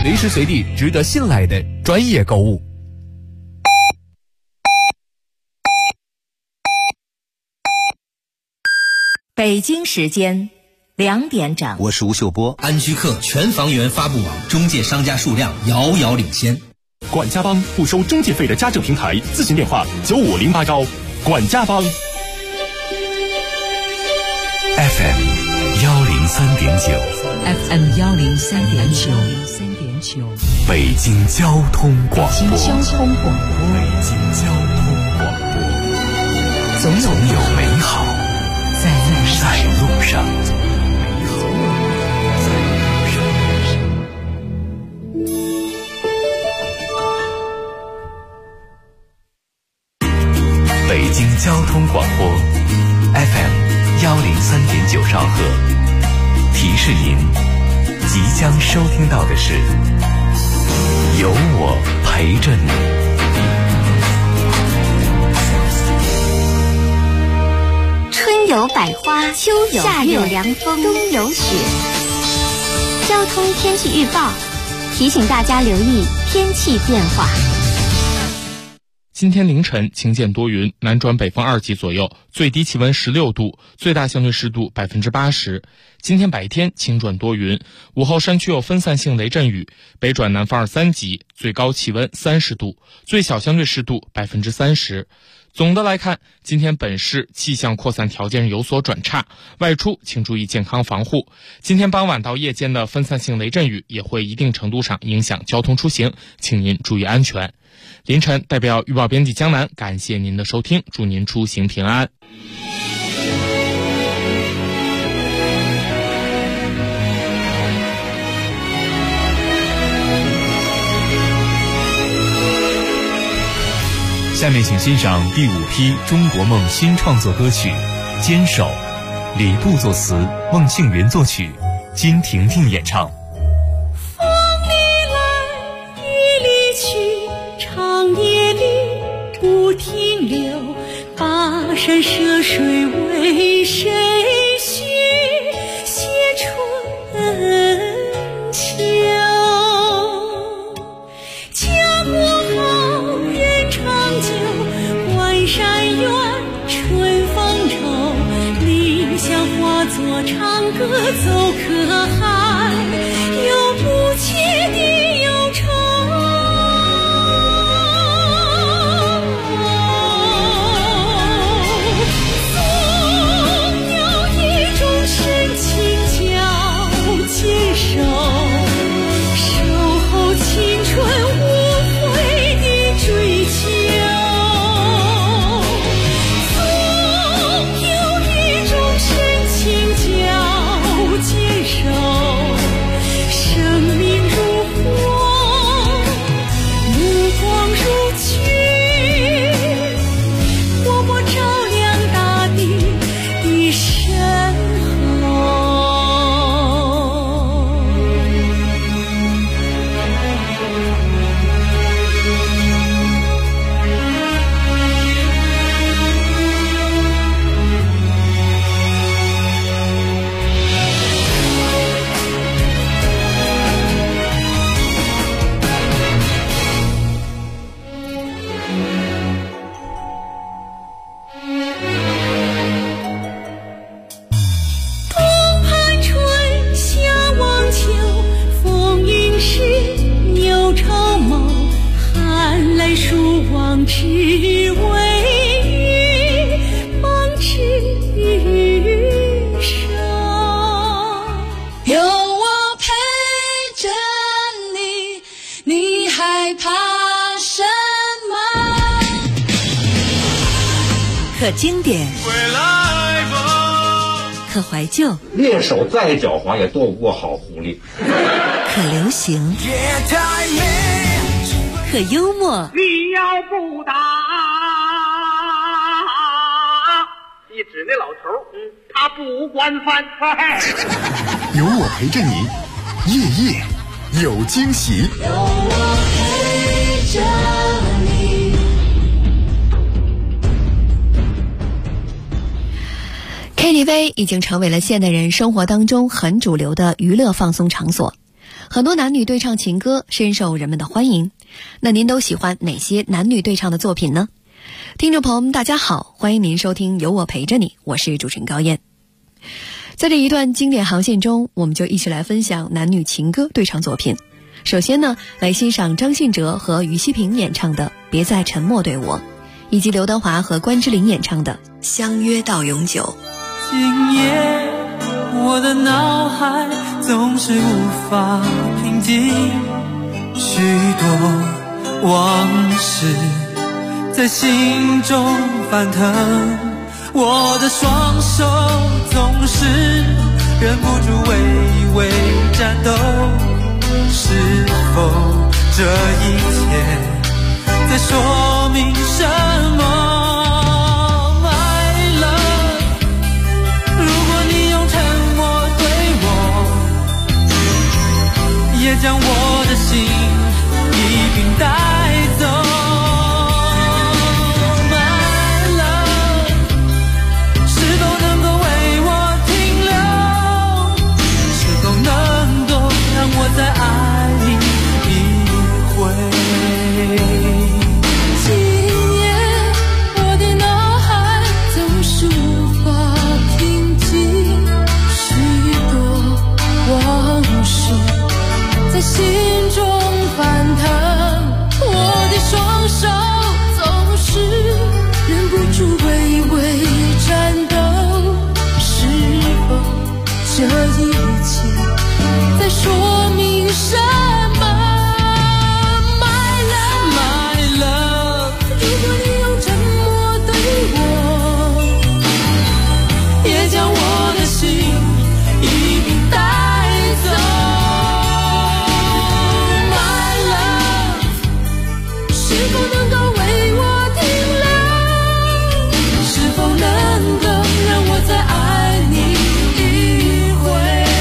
随时随地值得信赖的专业购物。 北京时间2点整， 我是吴秀波。 安居客全房源发布网中介商家数量遥遥领先。 管家帮不收中介费的家政平台，咨询电话9508管家帮。 FM 103.9， 北京交通广播，总有美好在路上。北京交通广播 FM 103.9兆赫，提示您即将收听到的是有我陪着你。 春有百花，秋有夏有凉风，冬有雪。交通天气预报提醒大家留意天气变化。 今天凌晨晴间多云，南转北风2级左右，最低气温16度，最大相对湿度80%。今天白天晴转多云，午后山区有分散性雷阵雨，北转南风2、3级，最高气温30度，最小相对湿度30%。总的来看，今天本市气象扩散条件有所转差，外出请注意健康防护。今天傍晚到夜间的分散性雷阵雨也会一定程度上影响交通出行，请您注意安全。凌晨代表预报编辑江南感谢您的收听，祝您出行平安。 下面请欣赏第5批中国梦新创作歌曲《坚守》，李布作词，孟庆云作曲，金婷婷演唱。 风里来，雨里去，长夜里不停留，跋山涉水为谁许？写春秋。家国好，人长久，关山远，春风愁。理想化作长歌走可海，有不切的忧愁。 可经典，可怀旧， 猎手再狡猾也躲不过好狐狸。 可流行，可幽默。 你要不打，一指那老头，他不管饭菜。 有我陪着你，夜夜有惊喜。有我陪着你。 KTV 已经成为了现代人生活当中很主流的娱乐放松场所。 很多男女对唱情歌深受人们的欢迎。那您都喜欢哪些男女对唱的作品呢？听众朋友们大家好，欢迎您收听有我陪着你，我是主持人高燕。在这一段经典航线中，我们就一起来分享男女情歌对唱作品。首先呢，来欣赏张信哲和于西平演唱的《别再沉默对我》，以及刘德华和关之琳演唱的《相约到永久》。 今夜我的脑海总是无法平静，许多往事在心中翻腾，我的双手总是忍不住微微颤抖，是否这一切在说明什么？也将我的心一并带走 My love 是否能够为我停留，是否能够让我再爱你一回。今夜我的脑海总是无法平静，许多往事在心中翻腾，我的双手总是忍不住微微颤抖，是否这一切在说明什么？ My love My love 如果你用沉默对我，也将我的心一并带走。是否能够为我停留，是否能够让我再爱你一回？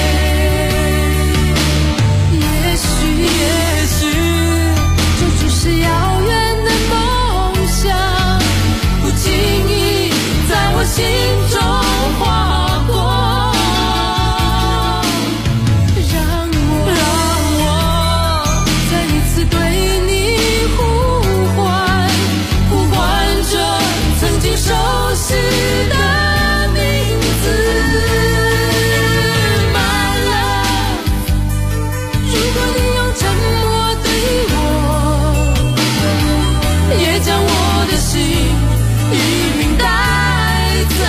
也许这只是遥远的梦想，不经意在我心中划过，让我再一次对你熟悉的名字 My love 如果你用沉默对我，也将我的心一并带走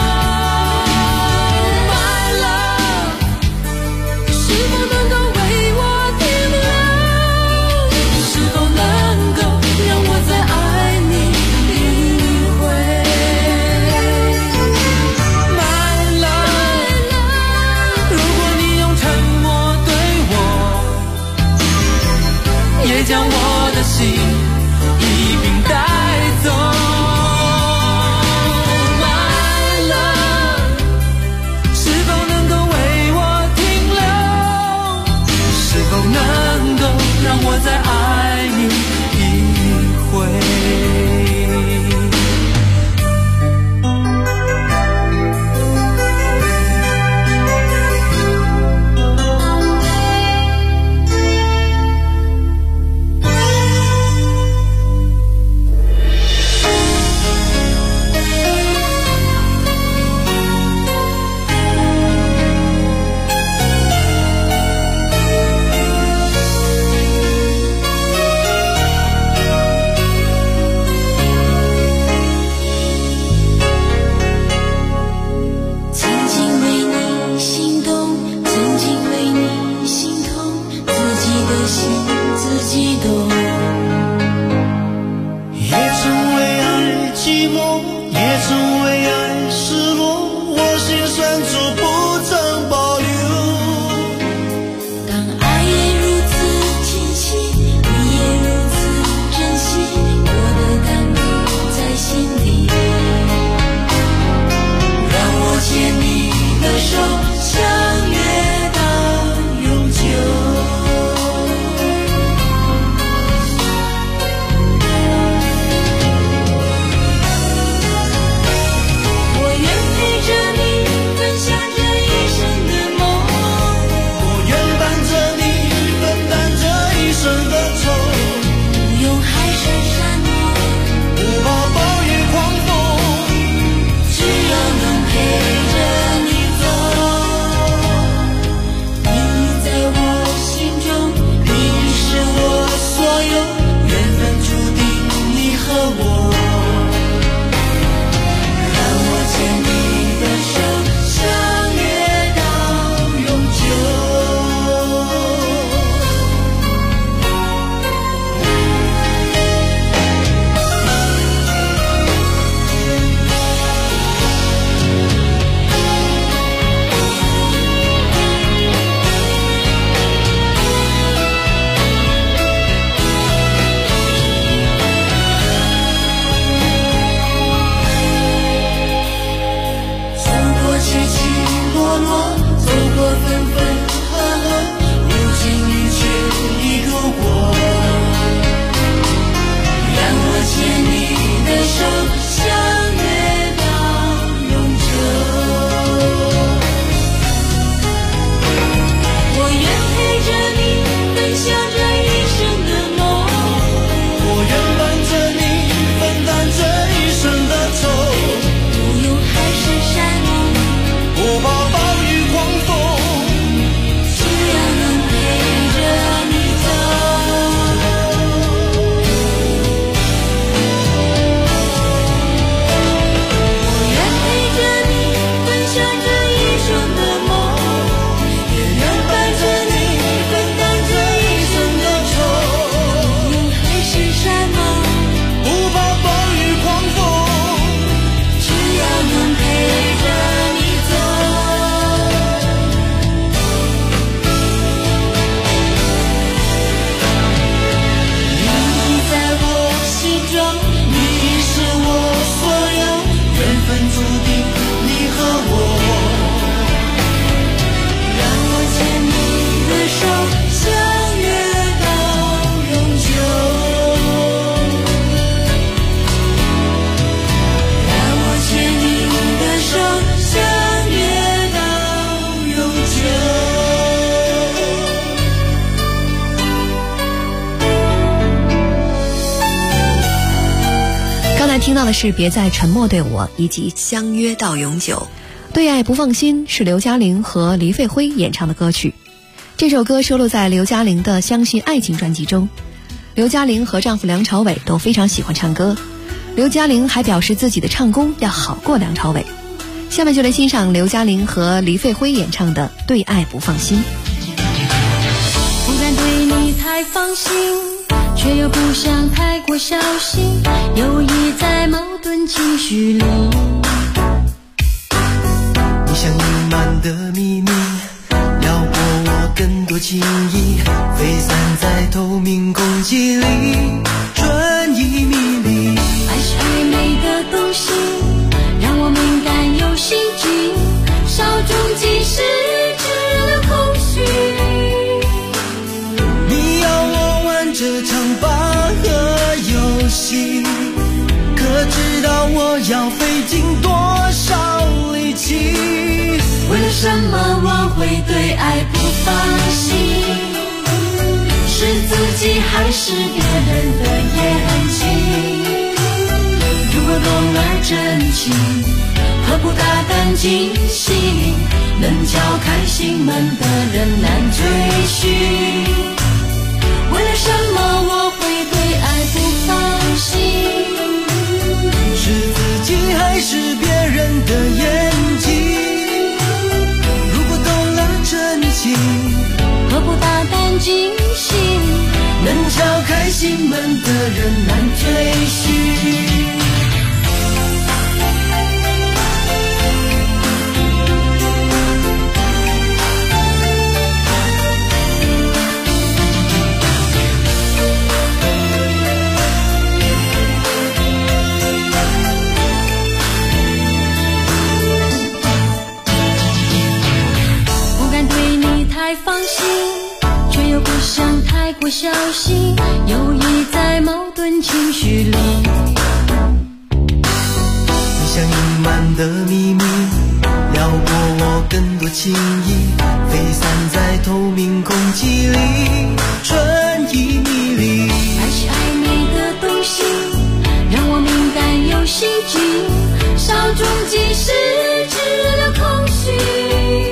My love 是否能够为我停留，是否能够让我再爱你将我的心一并带走 My love 是否能够为我停留，是否能够让我再爱你一回？ 听到的是《别再沉默对我》以及《相约到永久》。对爱不放心是刘嘉玲和黎费辉演唱的歌曲，这首歌收录在刘嘉玲的《相信爱情》专辑中。刘嘉玲和丈夫梁朝伟都非常喜欢唱歌，刘嘉玲还表示自己的唱功要好过梁朝伟。下面就来欣赏刘嘉玲和黎费辉演唱的《对爱不放心》。 不敢对你太放心，却又不想太过小心，犹豫在矛盾情绪里。 你像隐瞒的秘密，撩拨我更多情意，飞散在透明空气里，春意迷离。 爱是暧昧的东西，让我敏感又心悸，稍纵即逝，只留空虚。 你要我玩这场拔河游戏，可知道我要费尽多少力气？ 为了什么我会对爱不放心？是自己还是别人的眼睛？如果懂而真情，何不大胆惊喜？能敲开心门的人难追寻。为了什么我会对爱不放心？ 是自己还是别人的眼睛？如果懂了真情， 何不大胆惊喜？ 能敲开心门的人难追寻。 放心，却又不想太过小心，犹豫在矛盾情绪里。 你像隐瞒的秘密，撩拨我更多情意，飞散在透明空气里，春意迷离。 爱是暧昧的东西，让我敏感又心悸，稍纵即逝，只留空虚。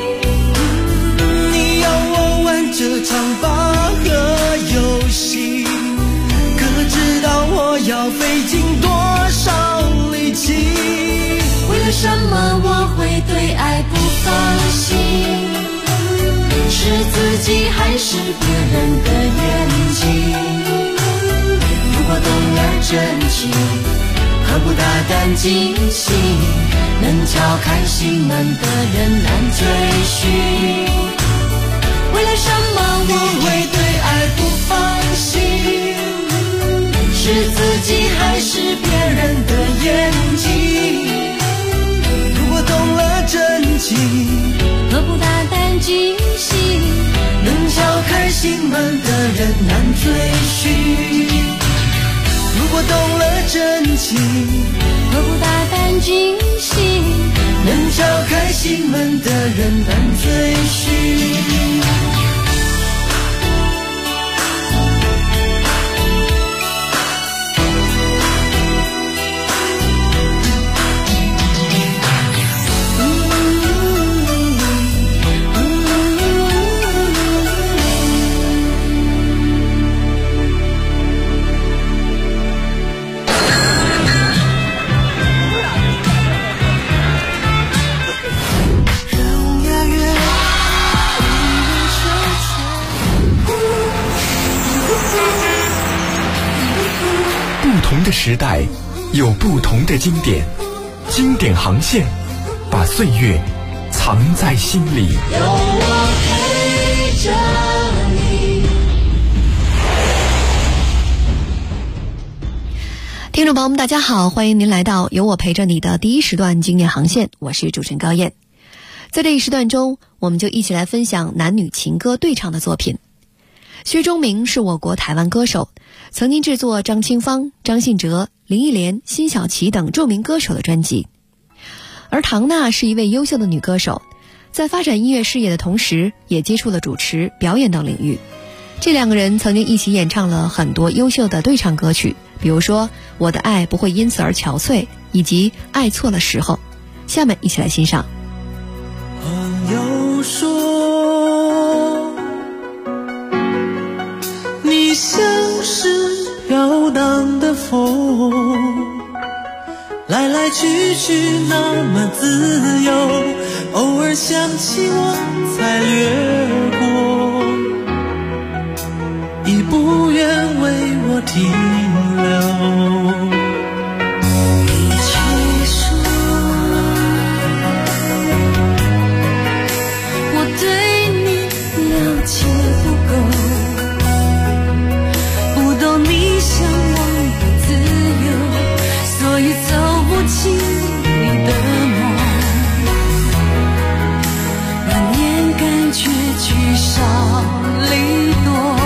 这场拔河游戏，可知道我要费尽多少力气？ 为了什么我会对爱不放心？是自己还是别人的眼睛？如果懂了真情，何不大胆惊喜？能敲开心门的人难追寻。为了什么我会对爱不放心？是自己还是别人的眼睛？ 如果懂了真情， 何不大胆惊喜？ 能敲开心门的人难追寻。如果懂了真情， 何不大胆惊喜？ 能敲开心门的人难追寻。 不同的时代有不同的经典，经典航线把岁月藏在心里。 有我陪着你。 听众朋友们大家好，欢迎您来到有我陪着你的第一时段经典航线，我是主持人高燕。在这一时段中，我们就一起来分享男女情歌对唱的作品。薛钟明是我国台湾歌手，曾经制作张清芳、张信哲、林忆莲、辛晓琪等著名歌手的专辑。而唐娜是一位优秀的女歌手，在发展音乐事业的同时，也接触了主持、表演等领域。 这两个人曾经一起演唱了很多优秀的对唱歌曲，比如说《我的爱不会因此而憔悴》以及《爱错了时候》。下面一起来欣赏。 朋友说你像是飘荡的风，来来去去那么自由，偶尔想起我才掠过，已不愿为我停留。你却说我对你了解不够，不懂你向往的自由，所以走不进你的梦，难免感觉聚少离多。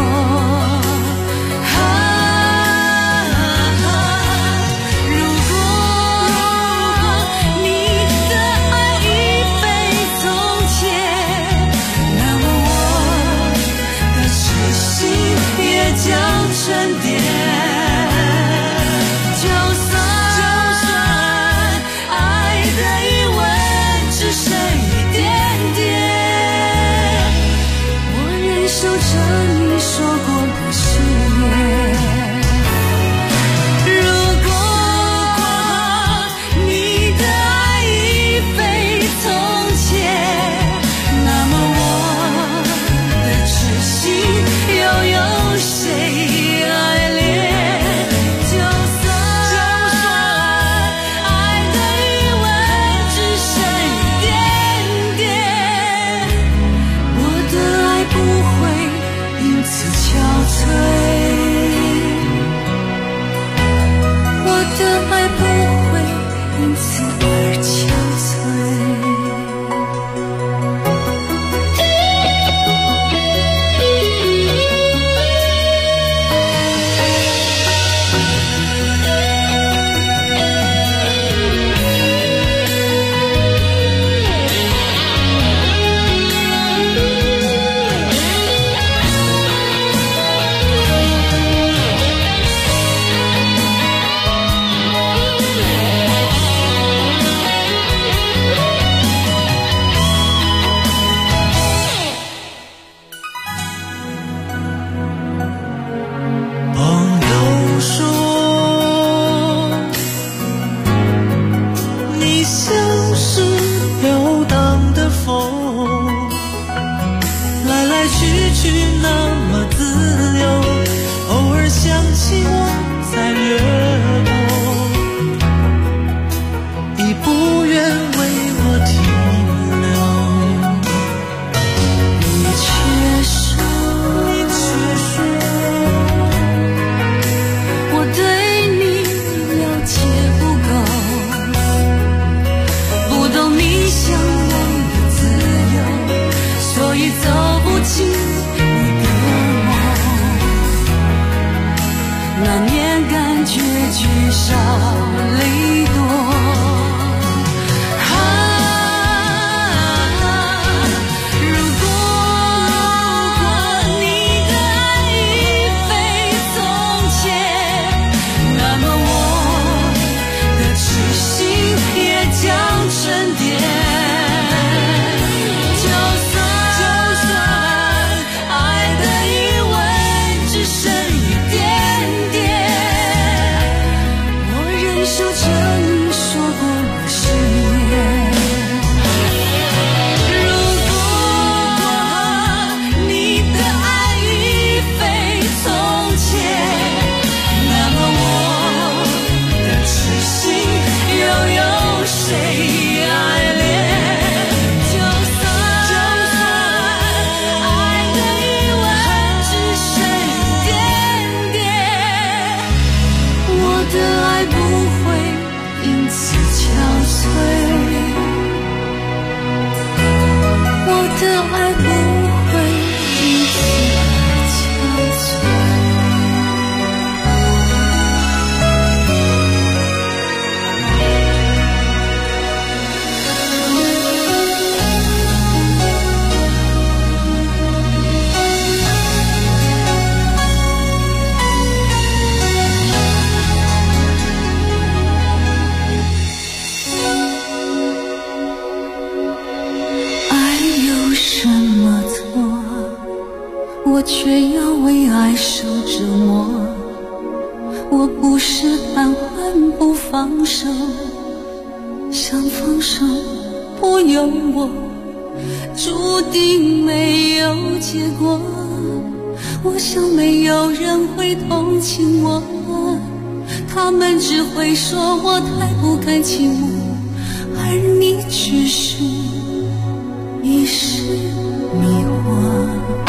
磨。我不是贪欢不放手，想放手不由我，注定没有结果。我想没有人会同情我，他们只会说我太不甘情我，而你只是一时迷惑。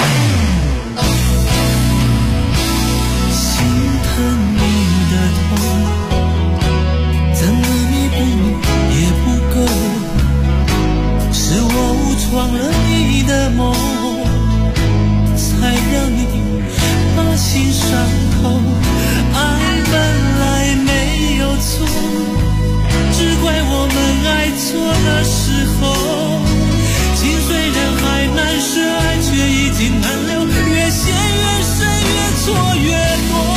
心疼你的痛，怎么弥补也不够，是我误闯了你的梦，才让你把心伤透。爱本来没有错，只怪我们爱错了时候。情虽然还难舍，爱却已经难留，越陷越深，越错越多。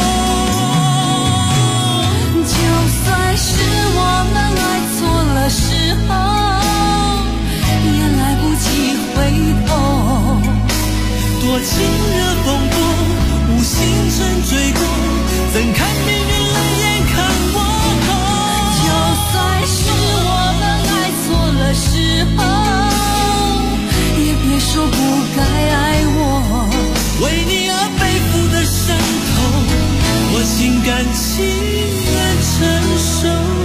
就算是我们爱错了时候，也来不及回头。多情热风波，无心沉醉过，怎看命运冷眼看我。就算是我们爱错了时候，也别说不该爱我。为你而背负的伤口，我心甘情愿承受。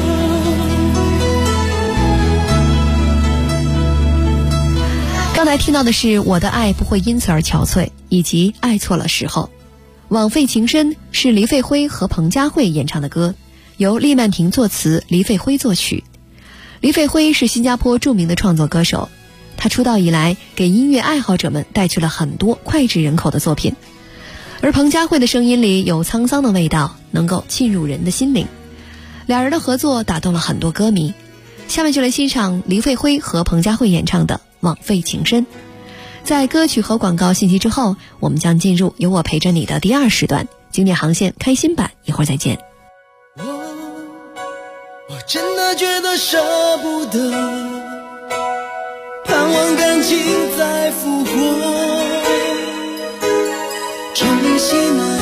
刚才听到的是我的爱不会因此而憔悴，以及爱错了时候。枉费情深是黎费辉和彭佳慧演唱的歌，由厉曼婷作词，黎费辉作曲。黎费辉是新加坡著名的创作歌手，他出道以来给音乐爱好者们带去了很多脍炙人口的作品，而彭佳慧的声音里有沧桑的味道，能够沁入人的心灵。俩人的合作打动了很多歌迷。下面就来欣赏黎费辉和彭佳慧演唱的枉费情深。在歌曲和广告信息之后，我们将进入由我陪着你的第二时段，经典航线开心版，一会儿再见。 我真的觉得舍不得，盼望感情再复活，重新爱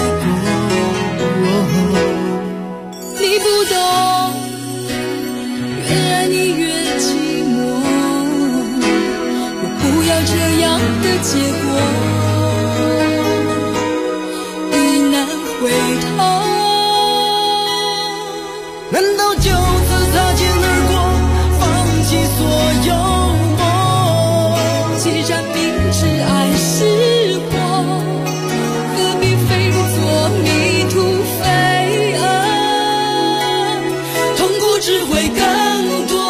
过。你不懂，越爱你越寂寞，我不要这样的结果，已难回头。难道就此擦肩而过，放弃所有梦？既然明知爱是祸，何必非做迷途飞蛾？痛苦只会更多。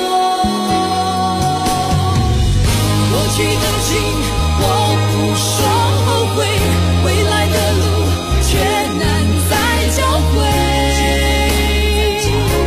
过去的情我不说后悔，未来的路却难再交汇。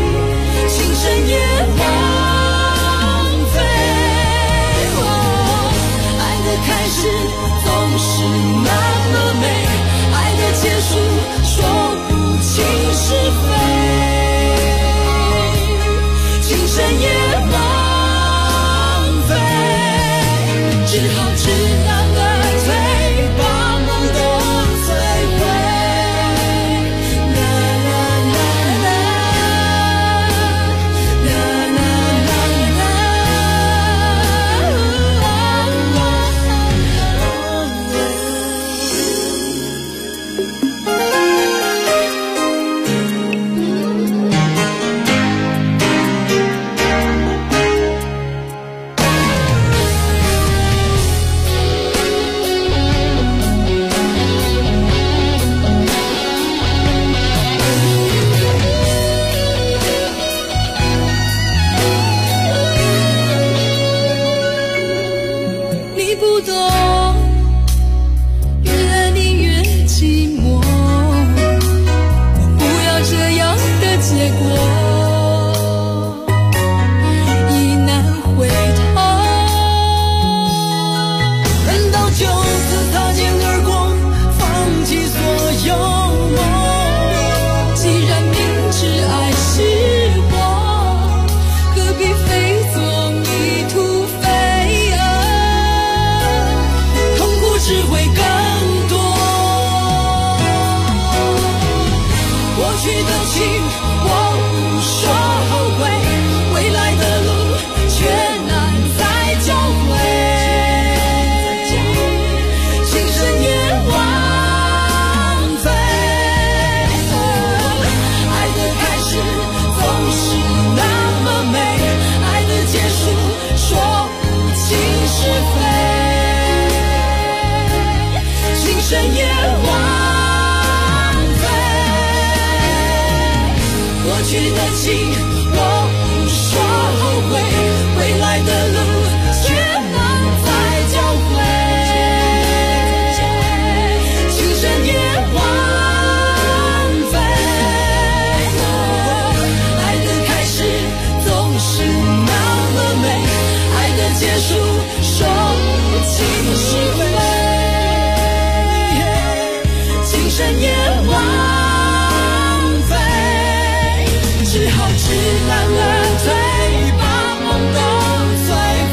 去的情我不说后悔，未来的路却难再交汇。情深也枉费，爱的开始总是那么美，爱的结束说不清是非。情深也枉费，过去的情我不说后悔，未来的路却难再交汇。情深也枉费，爱的开始总是那么美，爱的结束说不清是非。情深也枉费，只好知难而退，把梦都摧毁。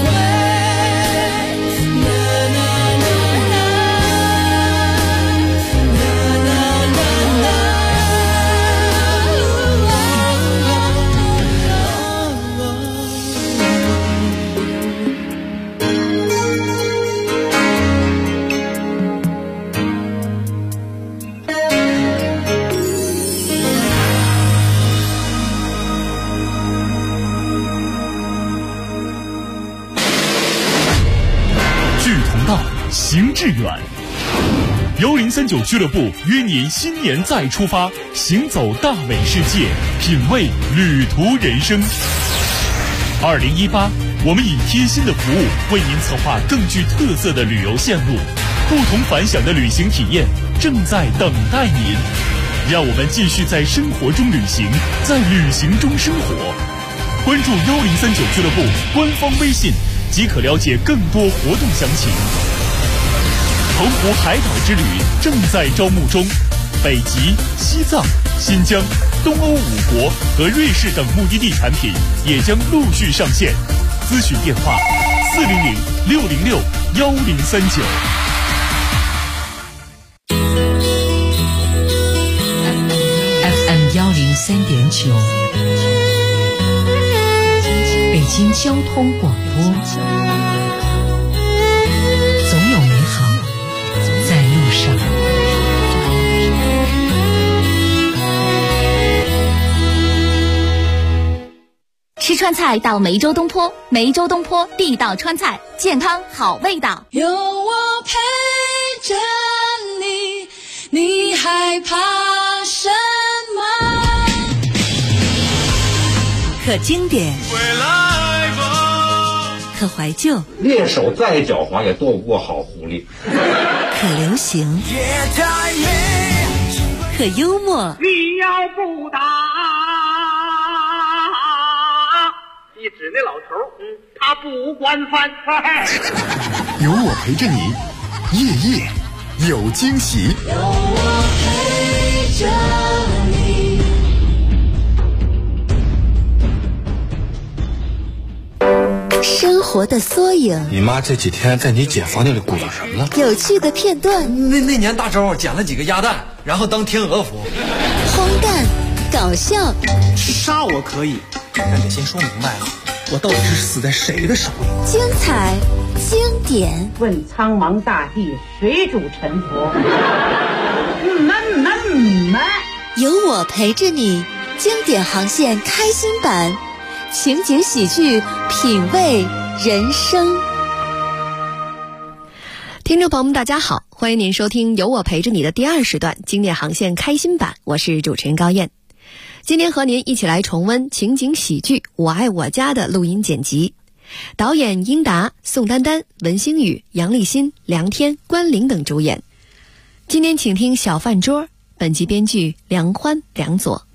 行致远，1039俱乐部约您新年再出发，行走大美世界，品味旅途人生。2018，我们以贴心的服务为您策划更具特色的旅游线路，不同凡响的旅行体验正在等待您。让我们继续在生活中旅行，在旅行中生活。关注1039俱乐部官方微信，即可了解更多活动详情。澎湖海岛之旅正在招募中，北极、西藏、新疆、东欧5国和瑞士等目的地产品也将陆续上线。咨询电话400-606-1039。 FM 103.9，北京交通广播。总有美好在路上。 吃川菜到梅州东坡，梅州东坡地道川菜，健康好味道。 有我陪着你，你害怕什么？ 可经典，可怀旧， 猎手再狡猾也躲不过好狐狸。 可流行，可幽默。 你要不打，你指那老头，他不惯犯。 有我陪着你，夜夜有惊喜。 有我陪着你。 生活的缩影， 你妈这几天在你姐房间里鼓捣什么呢？ 有趣的片段。 那年大周捡了几个鸭蛋，然后当天鹅服。 荒诞，搞笑。 杀我可以，但得先说明白了，我到底是死在谁的手里？ 精彩，经典。 问苍茫大地，谁主沉浮？ 有我陪着你，经典航线开心版。情景喜剧，品味人生。 听众朋友们大家好，欢迎您收听有我陪着你的第2时段经典航线开心版，我是主持人高燕。今天和您一起来重温情景喜剧我爱我家的录音剪辑，导演英达、宋丹丹、文星宇、杨立新、梁天、关凌等主演。今天请听小饭桌，本集编剧梁欢、梁左。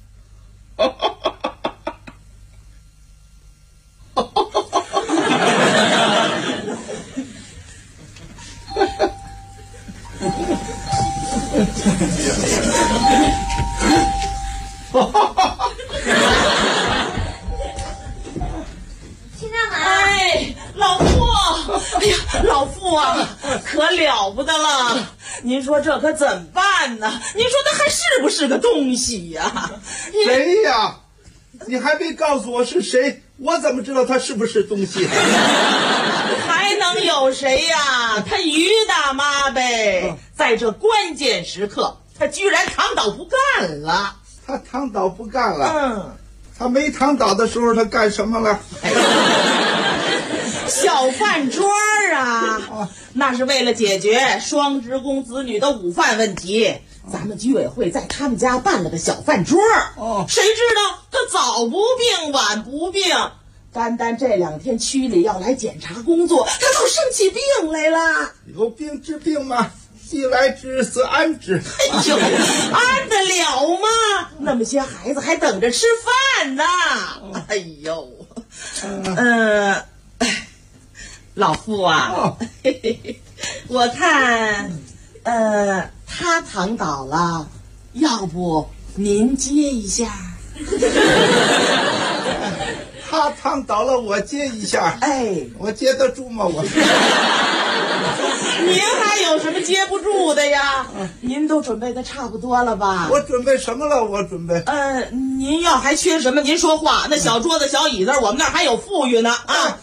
哎，老傅，哎呀，老傅啊，可了不得了！ 您说这可怎么办呢？您说他还是不是个东西呀？ 谁呀？你还没告诉我是谁，我怎么知道他是不是东西？ 还能有谁呀？他于大妈呗。在这关键时刻，他居然躺倒不干了。 他躺倒不干了？他没躺倒的时候他干什么了？ 小饭桌啊，那是为了解决双职工子女的午饭问题，咱们居委会在他们家办了个小饭桌。谁知道他早不病晚不病，单这2天区里要来检查工作，他都生起病来了。 有病治病吗？既来之则安之。 哎呦，安得了吗？那么些孩子还等着吃饭呢。哎呦，老傅啊，我看，他躺倒了，要不您接一下？ 他躺倒了，我接一下。我接得住吗？我。 您还有什么接不住的呀？您都准备的差不多了吧？ 我准备什么了？我准备。 您要还缺什么？您说话。那小桌子、小椅子，我们那儿还有富裕呢啊！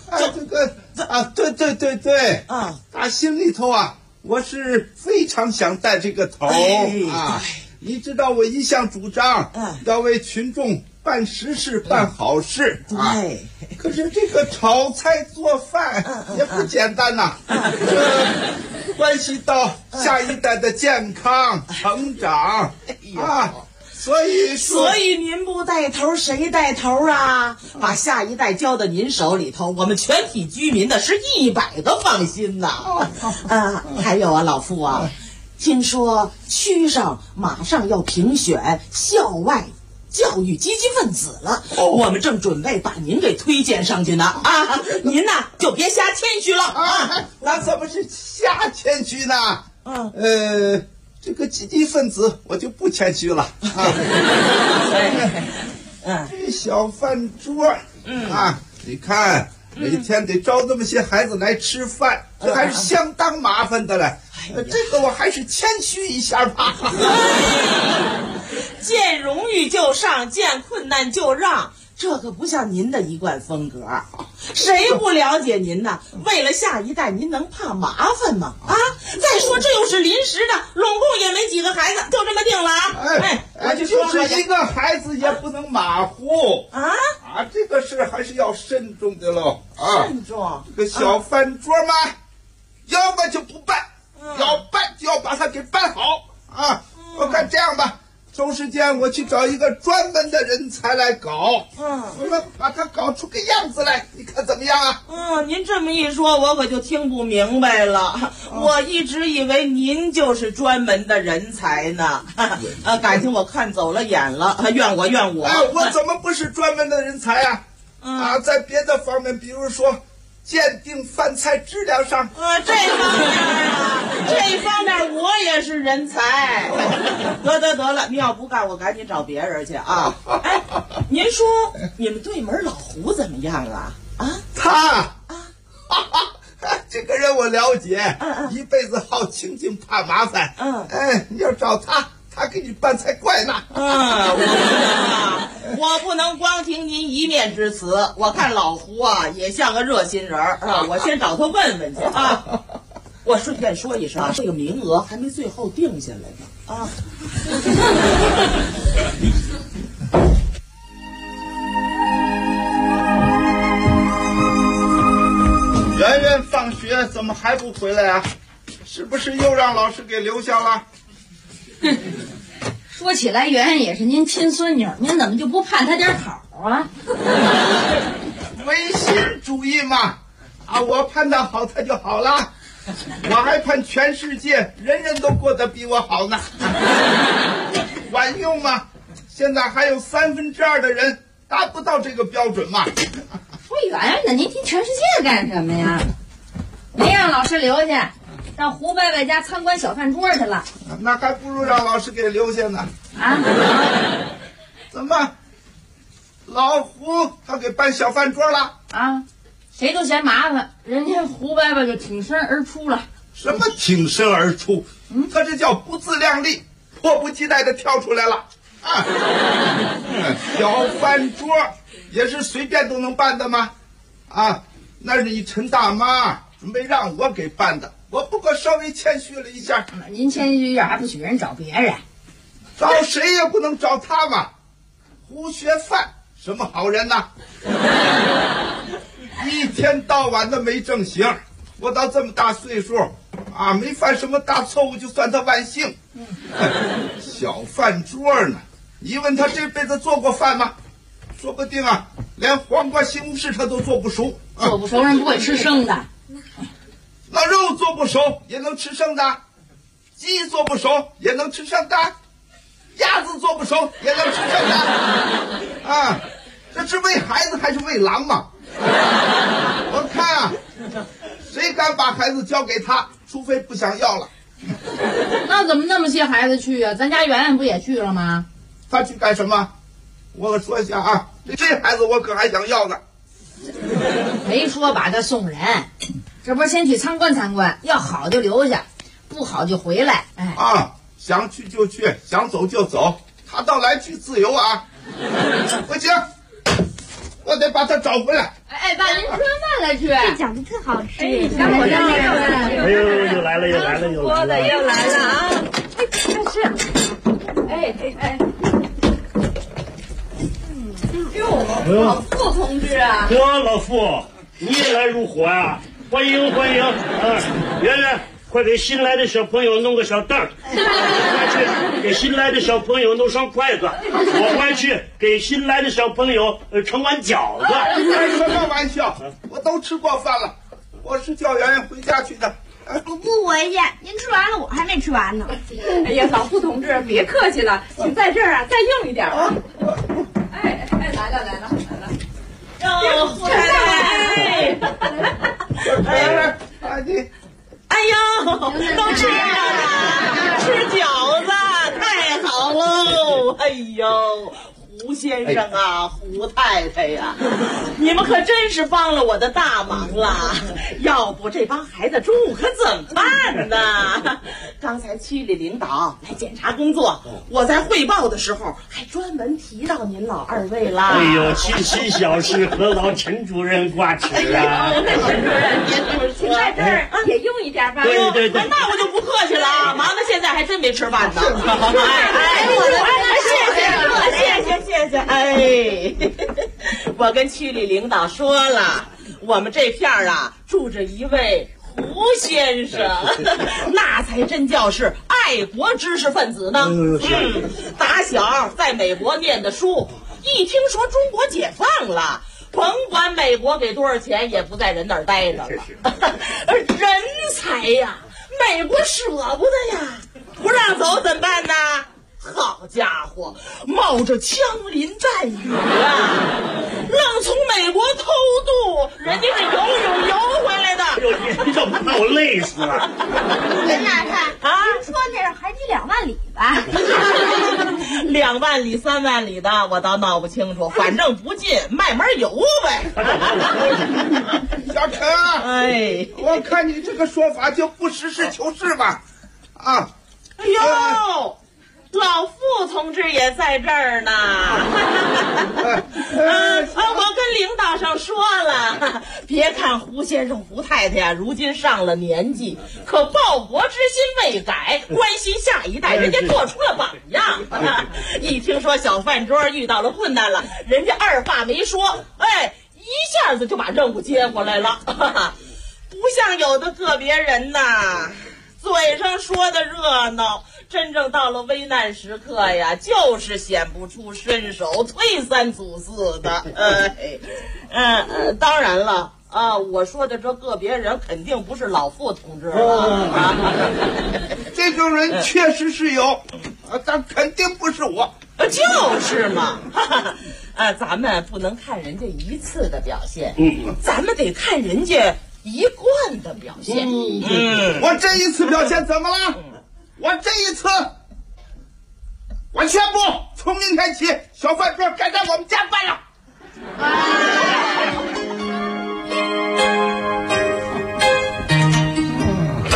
对打心里头啊，我是非常想带这个头啊。你知道我一向主张要为群众办实事、办好事啊。可是这个炒菜做饭也不简单呐，这关系到下一代的健康成长啊。所以您不带头谁带头啊？把下一代交到您手里头，我们全体居民的是100个放心呐。还有啊，老傅啊，听说区上马上要评选校外教育积极分子了，我们正准备把您给推荐上去呢啊！您呢就别瞎谦虚了啊！ 那怎么是瞎谦虚呢？这个积极分子我就不谦虚了啊。这小饭桌啊，你看每天得招这么些孩子来吃饭，这还是相当麻烦的了。这个我还是谦虚一下吧。 见荣誉就上，见困难就让，这个不像您的一贯风格。谁不了解您呢？为了下一代，您能怕麻烦吗？啊！再说这又是临时的，拢共也没几个孩子，就这么定了啊！ 就是一个孩子也不能马虎啊！这个事还是要慎重的喽啊！ 慎重。 这个小饭桌嘛，要么就不办，要办就要把它给办好啊！我看这样吧。抽时间我去找一个专门的人才来搞，我们把它搞出个样子来，你看怎么样啊？ 您这么一说，我可就听不明白了。我一直以为您就是专门的人才呢。感情我看走了眼了，怨我。 我怎么不是专门的人才啊？在别的方面，比如说鉴定饭菜质量上， 这方面我也是人才。得了，你要不干，我赶紧找别人去啊！您说你们对门老胡怎么样啊？ 他这个人我了解，一辈子好清静怕麻烦。你要找他给你办才怪呢。 我不能光听您一面之词，我看老胡啊也像个热心人啊，我先找他问问去啊。我顺便说一声，这个名额还没最后定下来呢啊。 圆圆放学怎么还不回来啊？是不是又让老师给留下了？ 说起来，圆圆也是您亲孙女，您怎么就不盼她点好啊？ 唯心主义嘛，我盼她好，她就好了。我还盼全世界人人都过得比我好呢。管用吗？现在还有2/3的人达不到这个标准嘛。 说圆圆呢，您提全世界干什么呀？没让老师留下，让胡伯伯家参观小饭桌去了。 那还不如让老师给留下呢。怎么老胡他给办小饭桌了啊？谁都嫌麻烦，人家胡伯伯就挺身而出了， 什么挺身而出？他这叫不自量力，迫不及待的跳出来了啊！小饭桌也是随便都能办的吗？啊，那是你陈大妈准备让我给办的，我不过稍微谦虚了一下。 您谦虚一点还不许人找别人？ 找谁也不能找他嘛！胡学范什么好人呐？一天到晚的没正形。我到这么大岁数啊，没犯什么大错误就算他万幸。小饭桌呢？你问他这辈子做过饭吗？说不定啊，连黄瓜西红柿他都做不熟。 做不熟人不会吃生的。 那肉做不熟也能吃生的，鸡做不熟也能吃生的，鸭子做不熟也能吃生的。啊，这是喂孩子还是喂狼嘛？我看啊，谁敢把孩子交给他，除非不想要了。 那怎么那么些孩子去啊？咱家圆圆不也去了吗？ 他去干什么？我可说一下啊，这孩子我可还想要呢。 没说把他送人，这不是先去参观参观，要好就留下，不好就回来。哎啊，想去就去，想走就走，他倒来去自由啊。不行，我得把他找回来。 哎，爸，您吃饭了去？ 这饺子特好吃。 小伙子哎呦，又来了，又来了，又来了！ 又来了啊！哎，这是，哎。哟，老傅同志啊！ 哟，老傅，你也来入伙呀？欢迎欢迎！啊，圆圆，快给新来的小朋友弄个小凳儿，快去给新来的小朋友弄双筷子，我快去给新来的小朋友盛碗饺子。 开什么玩笑？我都吃过饭了，我是叫圆圆回家去的。 我不回去，您吃完了，我还没吃完呢。 哎呀，老傅同志，别客气了，请在这儿啊再硬一点啊！哎，来了。 哟，傅太太，哎呦，都吃上了，吃饺子，太好喽！哎呦，胡先生啊，胡太太呀，你们可真是帮了我的大忙了。要不这帮孩子中午可怎么办呢？刚才区里领导来检查工作，我在汇报的时候还专门提到您老二位啦。 哎呦，新小事和老陈主任挂齿啊！ 陈主任，别这么说，在这儿也用一点吧。 对， 那我就不客气了啊，忙到现在还真没吃饭呢。谢谢。哎，我跟区里领导说了，我们这片儿啊住着一位胡先生，那才真叫是爱国知识分子呢。打小在美国念的书，一听说中国解放了，甭管美国给多少钱，也不在人那儿待着了。人才呀，美国舍不得呀，不让走怎么办呢？好家伙，冒着枪林弹雨啊，愣从美国偷渡，人家是游泳游回来的。 你这把我累死了。 陈大太啊，您说那是海底2万里吧 ？2万里、3万里的，我倒闹不清楚，反正不近，慢慢游呗。 小陈啊，哎，我看你这个说法就不实事求是吧？啊， 哎呦。老傅同志也在这儿呢。我跟领导上说了，别看胡先生胡太太呀，如今上了年纪，可报国之心未改，关心下一代，人家做出了榜样。一听说小饭桌遇到了困难了，人家二话没说，哎，一下子就把任务接过来了。不像有的个别人呐，嘴上说的热闹，真正到了危难时刻呀，就是显不出身手，推三阻四的。当然了啊，我说的这个别人肯定不是老傅同志了。 这种人确实是有，但肯定不是我。 就是嘛。咱们不能看人家一次的表现，咱们得看人家一贯的表现。 我这一次表现怎么了？我这一次，我宣布，从明天起，小饭桌该在我们家办了。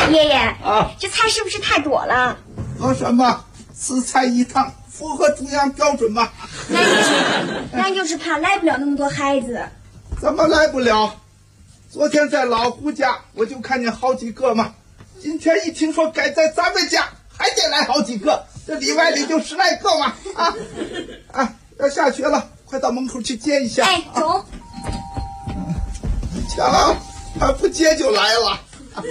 爷爷啊， 这菜是不是太多了？ 多什么？4菜1汤，符合中央标准吗？ 那就是怕来不了那么多孩子。 怎么来不了？昨天在老胡家我就看见好几个嘛，今天一听说改在咱们家，还得来好几个，这里外里就10来个嘛。要下学了，快到门口去接一下。 哎，走。 瞧，还不接就来了。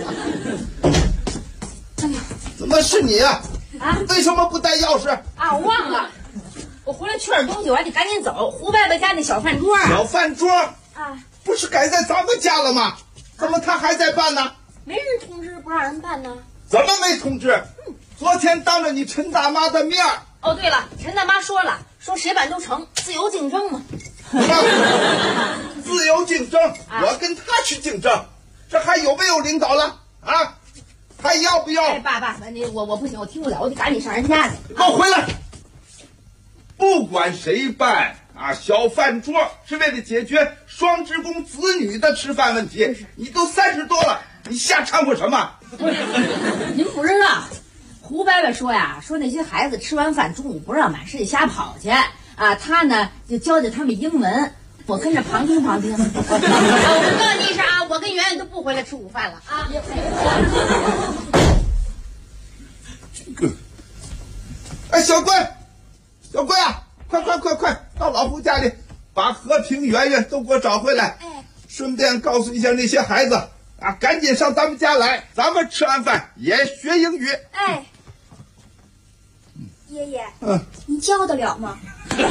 怎么是你啊？为什么不带钥匙？ 啊，我忘了，我回来取点东西，我还得赶紧走。胡伯伯家那小饭桌。 小饭桌啊， 不是改在咱们家了吗？怎么他还在办呢？ 没人通知不让人办呢。 怎么没通知？昨天当着你陈大妈的面。 哦，对了，陈大妈说了，说谁办都成，自由竞争嘛。 自由竞争，我跟他去竞争，这还有没有领导了啊？还要不要？ 哎，爸，我不行，我听不了，我得赶紧上人家去。 给我回来！不管谁办啊，小饭桌是为了解决双职工子女的吃饭问题。你都30多了，你瞎掺和什么？ 您不知道，胡伯伯说呀，说那些孩子吃完饭中午不让满世界瞎跑去啊，他呢就教他们英文。我跟着旁听。我告诉你一声啊，我跟圆圆都不回来吃午饭了啊。 这个，哎，小贵啊，快到老胡家里，把和平、圆圆都给我找回来。顺便告诉一下那些孩子啊，赶紧上咱们家来，咱们吃完饭也学英语。 哎，爷爷，你教得了吗？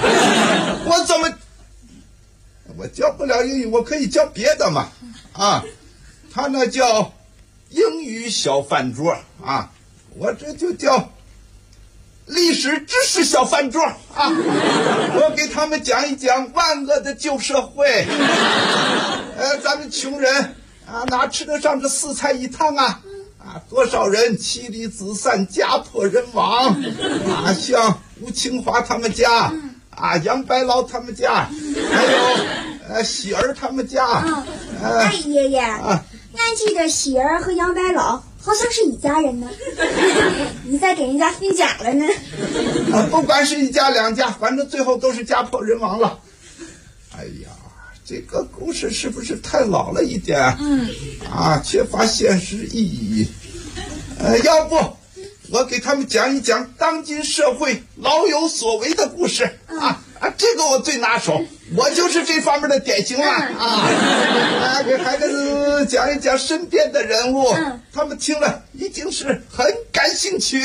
我教不了英语，我可以教别的嘛。他那叫英语小饭桌啊，我这就叫历史知识小饭桌啊。我给他们讲一讲万恶的旧社会。咱们穷人啊，哪吃得上这4菜1汤啊？多少人妻离子散，家破人亡啊！像吴清华他们家杨白劳他们家，还有喜儿他们家。 哎，爷爷，俺记得喜儿和杨白劳好像是一家人呢。你在给人家分家了呢？ 不管是一家两家，反正最后都是家破人亡了。哎呀，这个故事是不是太老了一点？缺乏现实意义。要不我给他们讲一讲当今社会老有所为的故事这个我最拿手，我就是这方面的典型了给孩子讲一讲身边的人物，他们听了一定是很感兴趣。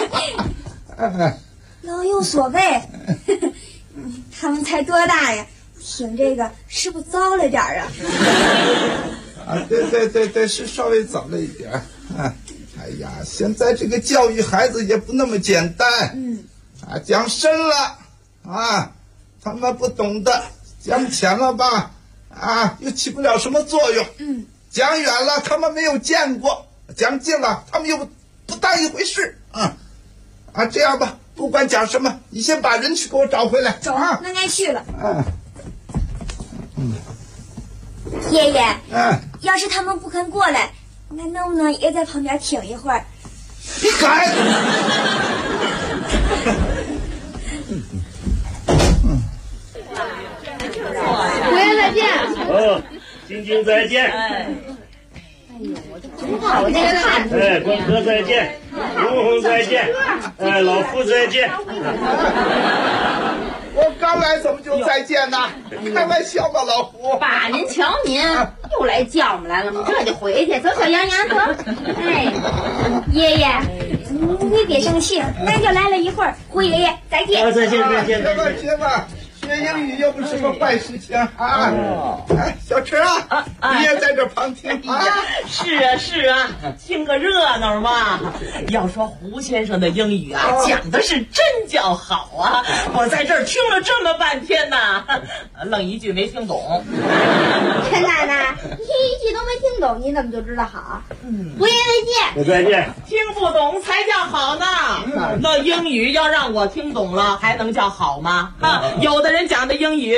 老有所为，他们才多大呀？听这个是不是早了点对，是稍微早了一点。哎呀，现在这个教育孩子也不那么简单。讲深了他们不懂的；讲浅了吧又起不了什么作用。讲远了他们没有见过，讲近了他们又不当一回事。这样吧，不管讲什么，你先把人去给我找回来。 走，那该去了。爷爷，要是他们不肯过来，那能不能也在旁边听一会儿？ 你改！ 回来再见。 晶再见。 真好，我那个看。 关哥再见，红红再见，老夫再见。 我刚来怎么就再见呢？开玩笑吧，老胡。 爸，您瞧您又来叫我们来了，我们这就回去。走，小杨走。 爷爷，你别生气，咱就来了一会儿。胡爷爷，再见。 再见。 学吧，学英语又不是个坏事情小陈你也在这旁听是啊，听个热闹嘛。要说胡先生的英语讲的是真叫好我在这儿听了这么半天呢，愣一句没听懂。 陈奶奶，你一句都没听懂，你怎么就知道好？胡爷爷再见。 听不懂才叫好呢。那英语要让我听懂了，还能叫好吗？有的人讲的英语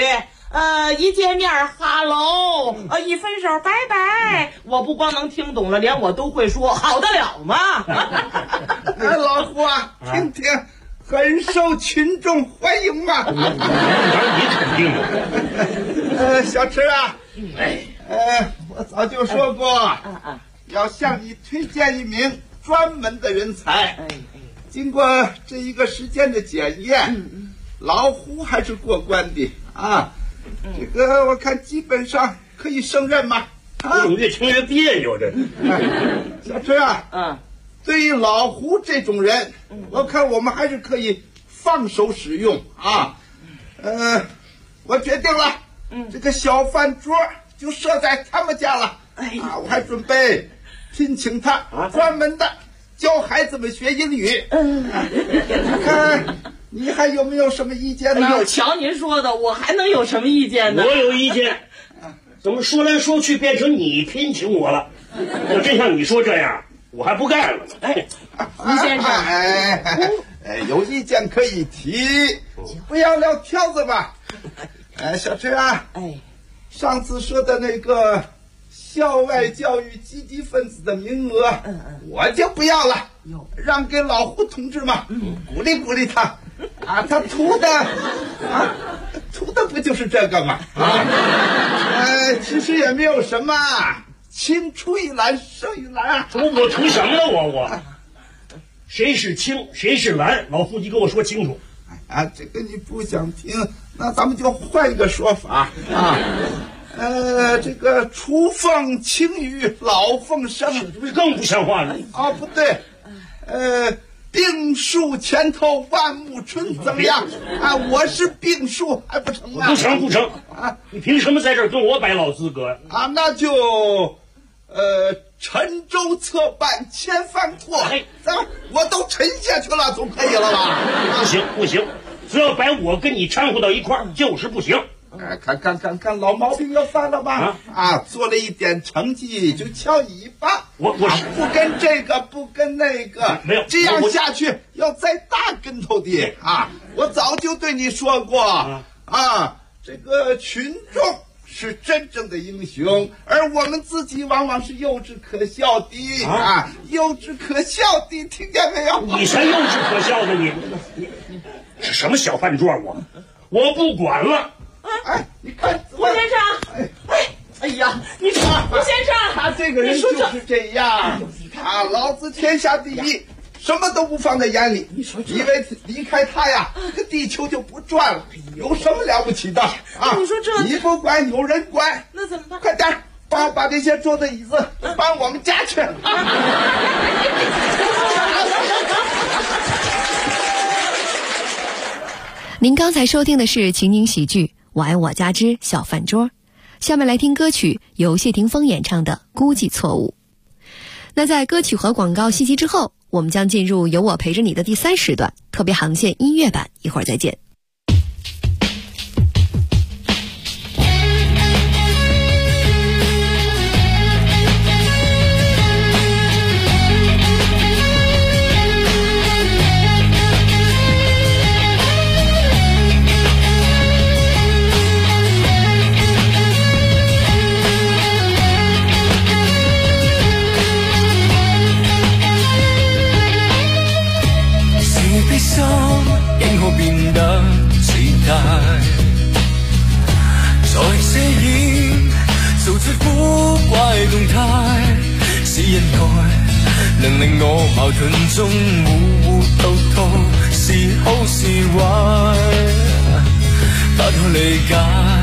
一见面哈喽，一分手拜拜，我不光能听懂了，连我都会说，好得了吗？ 老胡啊，听听，很受群众欢迎嘛。 当然你肯定的。 小池啊，我早就说过，要向你推荐一名专门的人才。经过这一个时间的检验，老胡还是过关的啊。这个我看基本上可以胜任嘛。 我越听越别扭这。 小池啊，对于老胡这种人，我看我们还是可以放手使用啊。我决定了，这个小饭桌就设在他们家了。我还准备聘请他专门的教孩子们学英语。看你还有没有什么意见呢？ 哎呦，瞧您说的，我还能有什么意见呢？ 我有意见。怎么说来说去变成你聘请我了？要真像你说这样，我还不干了呢。 胡先生， 有意见可以提，不要撂挑子吧。小池啊，上次说的那个校外教育积极分子的名额，我就不要了，让给老胡同志嘛，鼓励鼓励他。他图的不就是这个吗？其实也没有什么，青出于蓝胜于蓝啊。 我图什么了？我谁是青谁是蓝？老胡，你给我说清楚。 这个你不想听，那咱们就换一个说法啊。这个雏凤青于老凤生， 这不是更不像话了？ 不对，病树前头万木春，怎么样？我是病树还不成吗？ 不成你凭什么在这儿跟我摆老资格那就沉舟侧畔千帆过，我都沉下去了，总可以了吧？ 不行，只要把我跟你掺和到一块儿，就是不行。 看老毛病又犯了吧？做了一点成绩就翘尾巴，我不跟这个不跟那个， 没有这样下去要栽大跟头的我早就对你说过这个群众是真正的英雄，而我们自己往往是幼稚可笑的幼稚可笑的，听见没有？ 你才幼稚可笑的，你是什么小饭桌？我不管了。 你看胡先生，哎呀，你说胡先生， 他这个人就是这样老子天下第一，什么都不放在眼里。以为离开他呀，这个地球就不转了，有什么了不起的你说这你不管有人管， 那怎么办？ 快点把这些桌子椅子搬我们家去。 您刚才收听的是情景喜剧《我爱我家之小饭桌》，下面来听歌曲由谢霆锋演唱的《估计错误》。那在歌曲和广告信息之后，我们将进入有我陪着你的第3时段特别航线音乐版，一会儿再见。 变得自大，在這演做出古怪動態，是人愛能令我矛盾中糊糊塗塗，是好是壞，不可理解。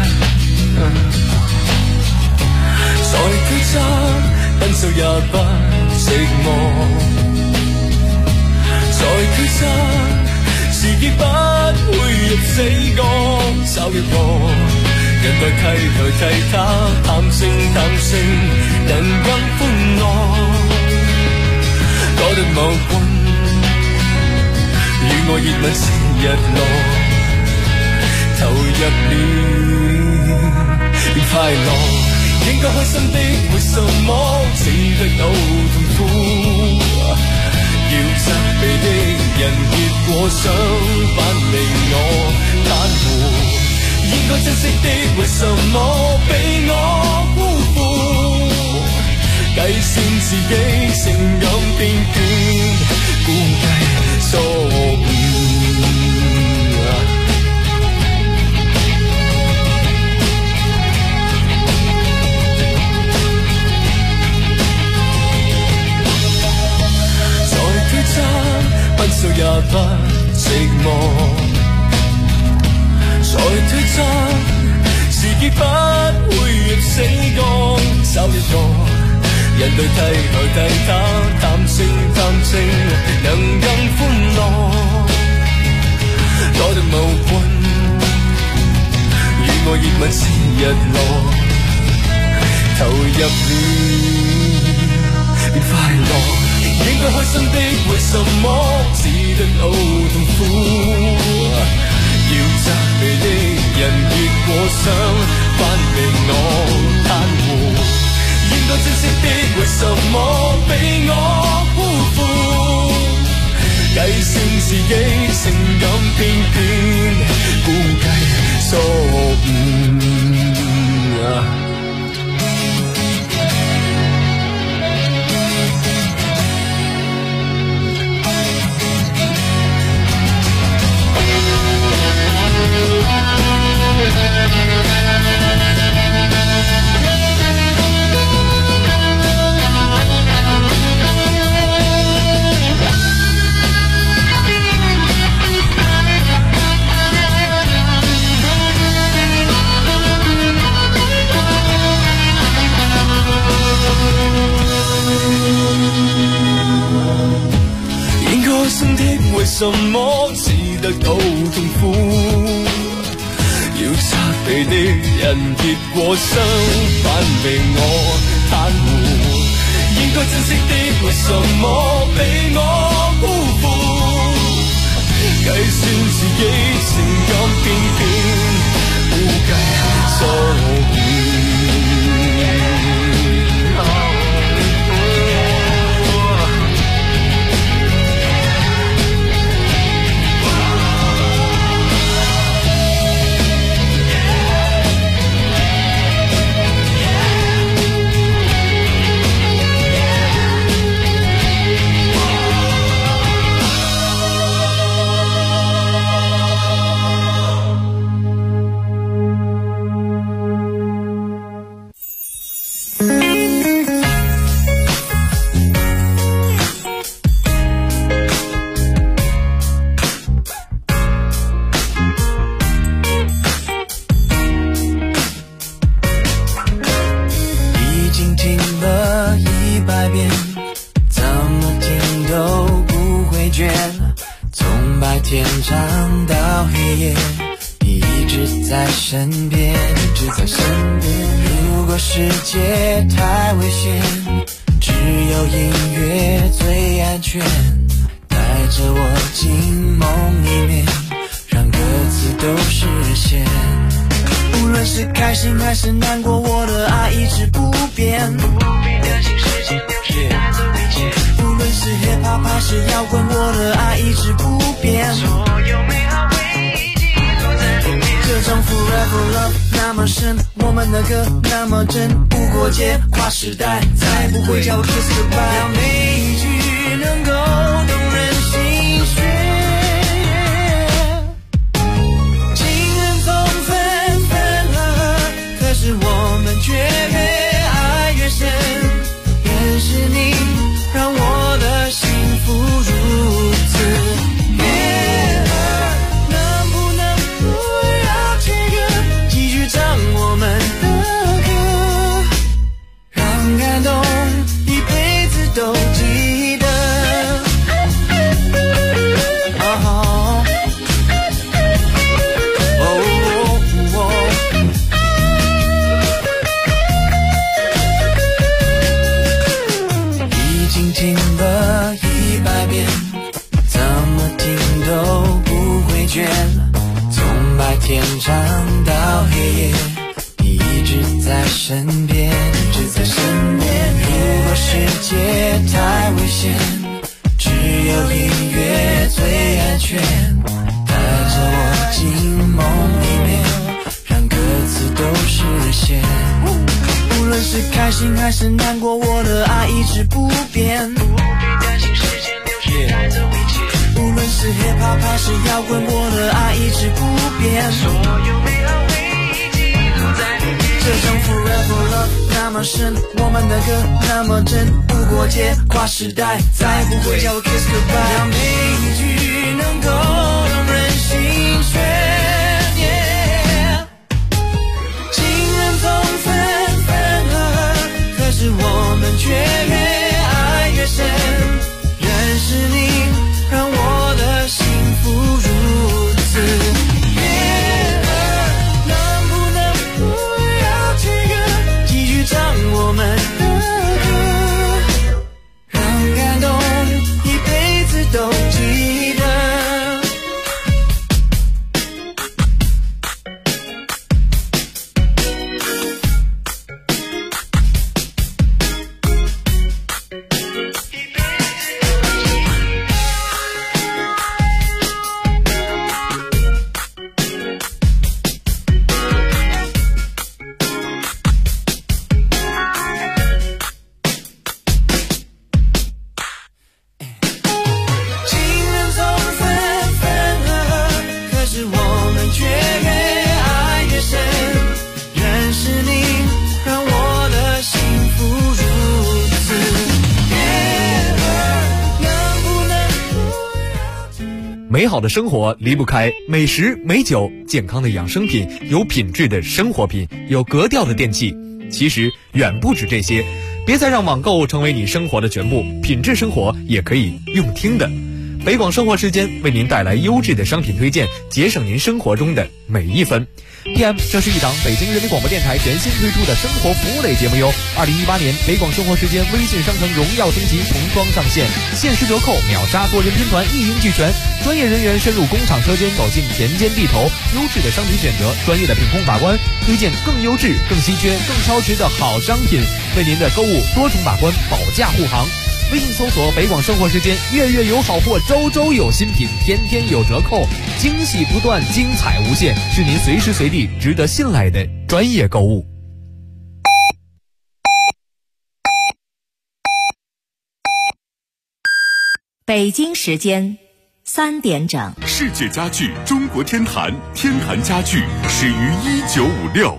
在抉擇，分手也不寂寞，在抉擇。自己不會入死角，找一個人代替他，談情人更歡樂，覺得某君與我熱吻是日落，投入了便快樂。應該開心的為什麼只得有痛苦？要責備的人，結果想反令我袒護。應該珍惜的為什麼被我辜負？計算自己情感變倦，估計錯誤。再推測分手也不寂寞，再推測時機不會入死角，找一個人代替代替他，談情談情能更歡樂，多得無困，與我熱吻似日落，投入了便快樂。應該開心的為什麼只得好痛苦？要責備的人越過傷，反令我癱瘓。應該珍惜的為什麼被我辜負？計算自己情感偏偏估計錯誤。為什麼只得到痛苦？要責備的人結果傷，反令我癱瘓。應該珍惜的為什麼被我辜負？計算自己情感偏偏估計錯誤。时代再不会叫我 kiss goodbye， 每一句能够动人心弦。情人总分分合合，可是我们却越爱越深。认识你，让我的幸福如此悦耳。能不能不要这个，继续唱我们的感动一辈子都记得。已经听了100遍，怎么听都不会倦。从白天唱到黑夜，你一直在身边，在身边。如果世界太危险，只有音乐最安全。带着我进梦里面，让歌心还是难过，我的爱一直不变，不必担心时间流逝带走一切，无论是 hiphop 还是摇滚，我的爱一直不变，所有美好回忆记录在里面。这种 forever love 那么深，我们的歌那么真，无国界跨时代，再不会叫我 kiss goodbye， 让每一句能够动人心弦。可是我们却越爱越深，认识你让我的幸福如此悦耳，能不能不要这个继续唱我们的歌，让感动一辈子都记得。 美好的生活离不开美食美酒，健康的养生品，有品质的生活品，有格调的电器。其实远不止这些，别再让网购成为你生活的全部，品质生活也可以用听的。北广生活时间为您带来优质的商品推荐，节省您生活中的每一分。PM， 这是一档北京人民广播电台全新推出的生活服务类节目哟。2018年北广生活时间微信商城荣耀升级重装上线，限时折扣，秒杀多人拼团，一应俱全。专业人员深入工厂车间，走进田间地头，优质的商品选择，专业的品控把关，推荐更优质、更稀缺、更超值的好商品，为您的购物多重把关，保驾护航。微信搜索北广生活时间，月月有好货，周周有新品，天天有折扣，惊喜不断，精彩无限，是您随时随地值得信赖的专业购物。 北京时间3点整。 世界家具中国天坛，天坛家具始于1956。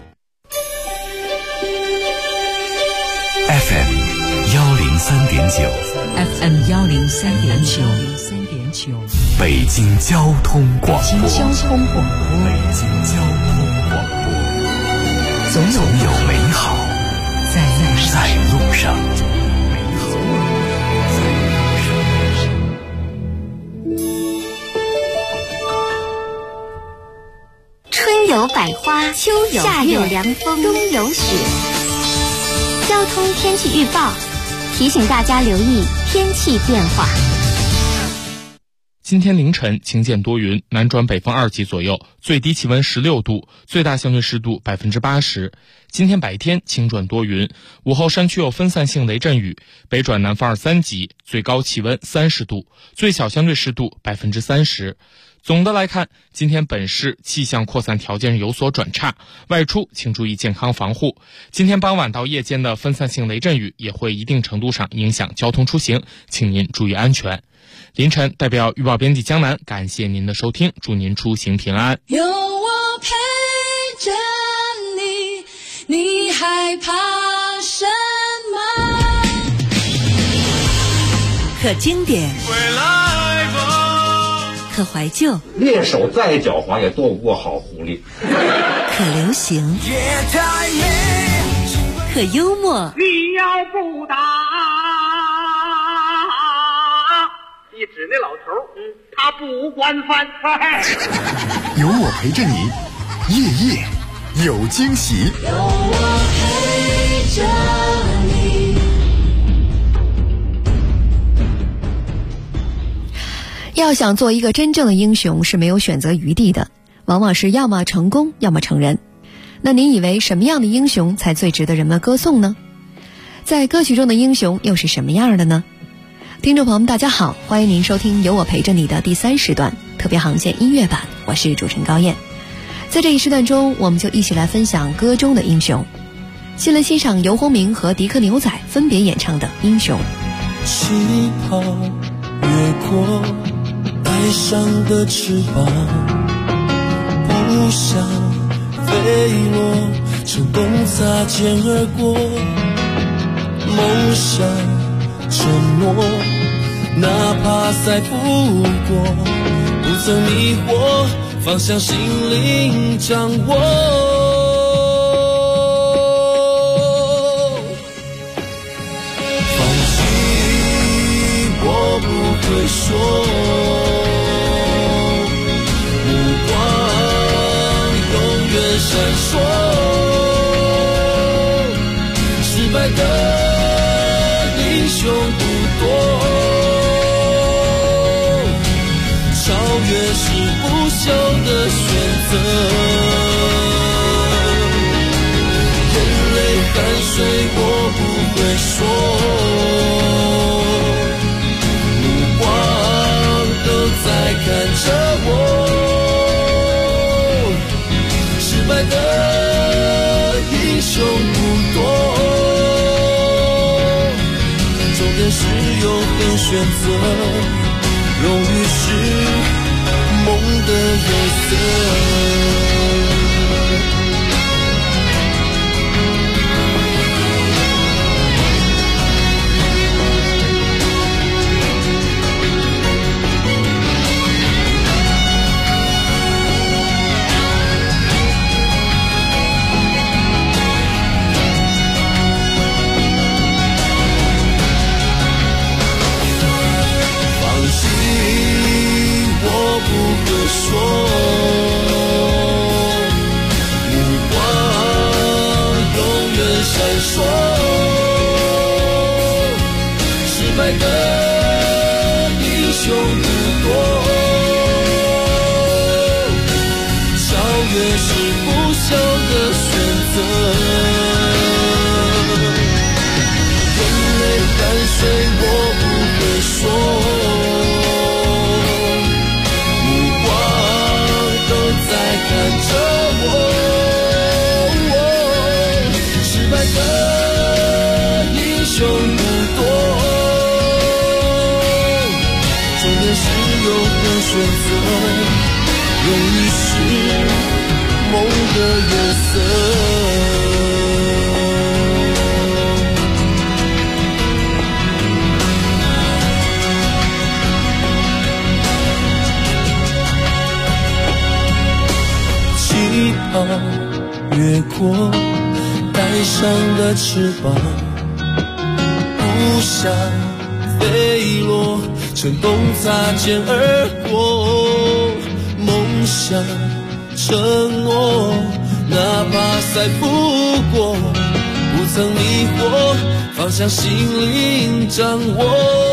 FM 103.9 FM 103.9 北京交通广播。 北京交通广播，总有美好在路上。 春有百花，秋有夏有凉风，冬有雪。交通天气预报提醒大家留意天气变化。 今天凌晨晴间多云，南转北风2级左右，最低气温16度，最大相对湿度80%。今天白天晴转多云，午后山区有分散性雷阵雨，北转南风2、3级，最高气温30度，最小相对湿度30%。总的来看，今天本市气象扩散条件有所转差，外出请注意健康防护。今天傍晚到夜间的分散性雷阵雨也会一定程度上影响交通出行，请您注意安全。凌晨代表预报编辑江南感谢您的收听，祝您出行平安。 有我陪着你，你害怕什么？ 可经典，可怀旧， 猎手再狡猾也斗不过好狐狸。 可流行，可幽默。 你要不打，一指那老头，他不管饭菜。 有我陪着你，夜夜有惊喜。 有我陪着你。 要想做一个真正的英雄是没有选择余地的，往往是要么成功，要么成人。那您以为什么样的英雄才最值得人们歌颂呢？在歌曲中的英雄又是什么样的呢？听众朋友们大家好，欢迎您收听有我陪着你的第3时段特别航线音乐版，我是主持人高燕。在这一时段中，我们就一起来分享歌中的英雄。 先来欣赏游鸿明和迪克牛仔分别演唱的《英雄》。 气泡越过带上的翅膀，不想飞落，成功擦肩而过，梦想承诺，哪怕赛不过，不曾迷惑，方向心灵掌握。我不会说，目光永远闪烁，失败的英雄不多，超越是不朽的选择，眼泪汗水我不会说，在看着我，失败的英雄不多，重点是永恒选择，荣誉是梦的颜色。说，目光永远闪烁，失败的英雄不多，超越是不朽的选择，眼泪汗水我不会说，看着我，失败的英雄不多，重点是永恒选择，荣誉是梦的颜色。气泡越过带上的翅膀，不想飞落，成功擦肩而过，梦想承诺，哪怕赛不过，不曾迷惑，方向心灵掌握。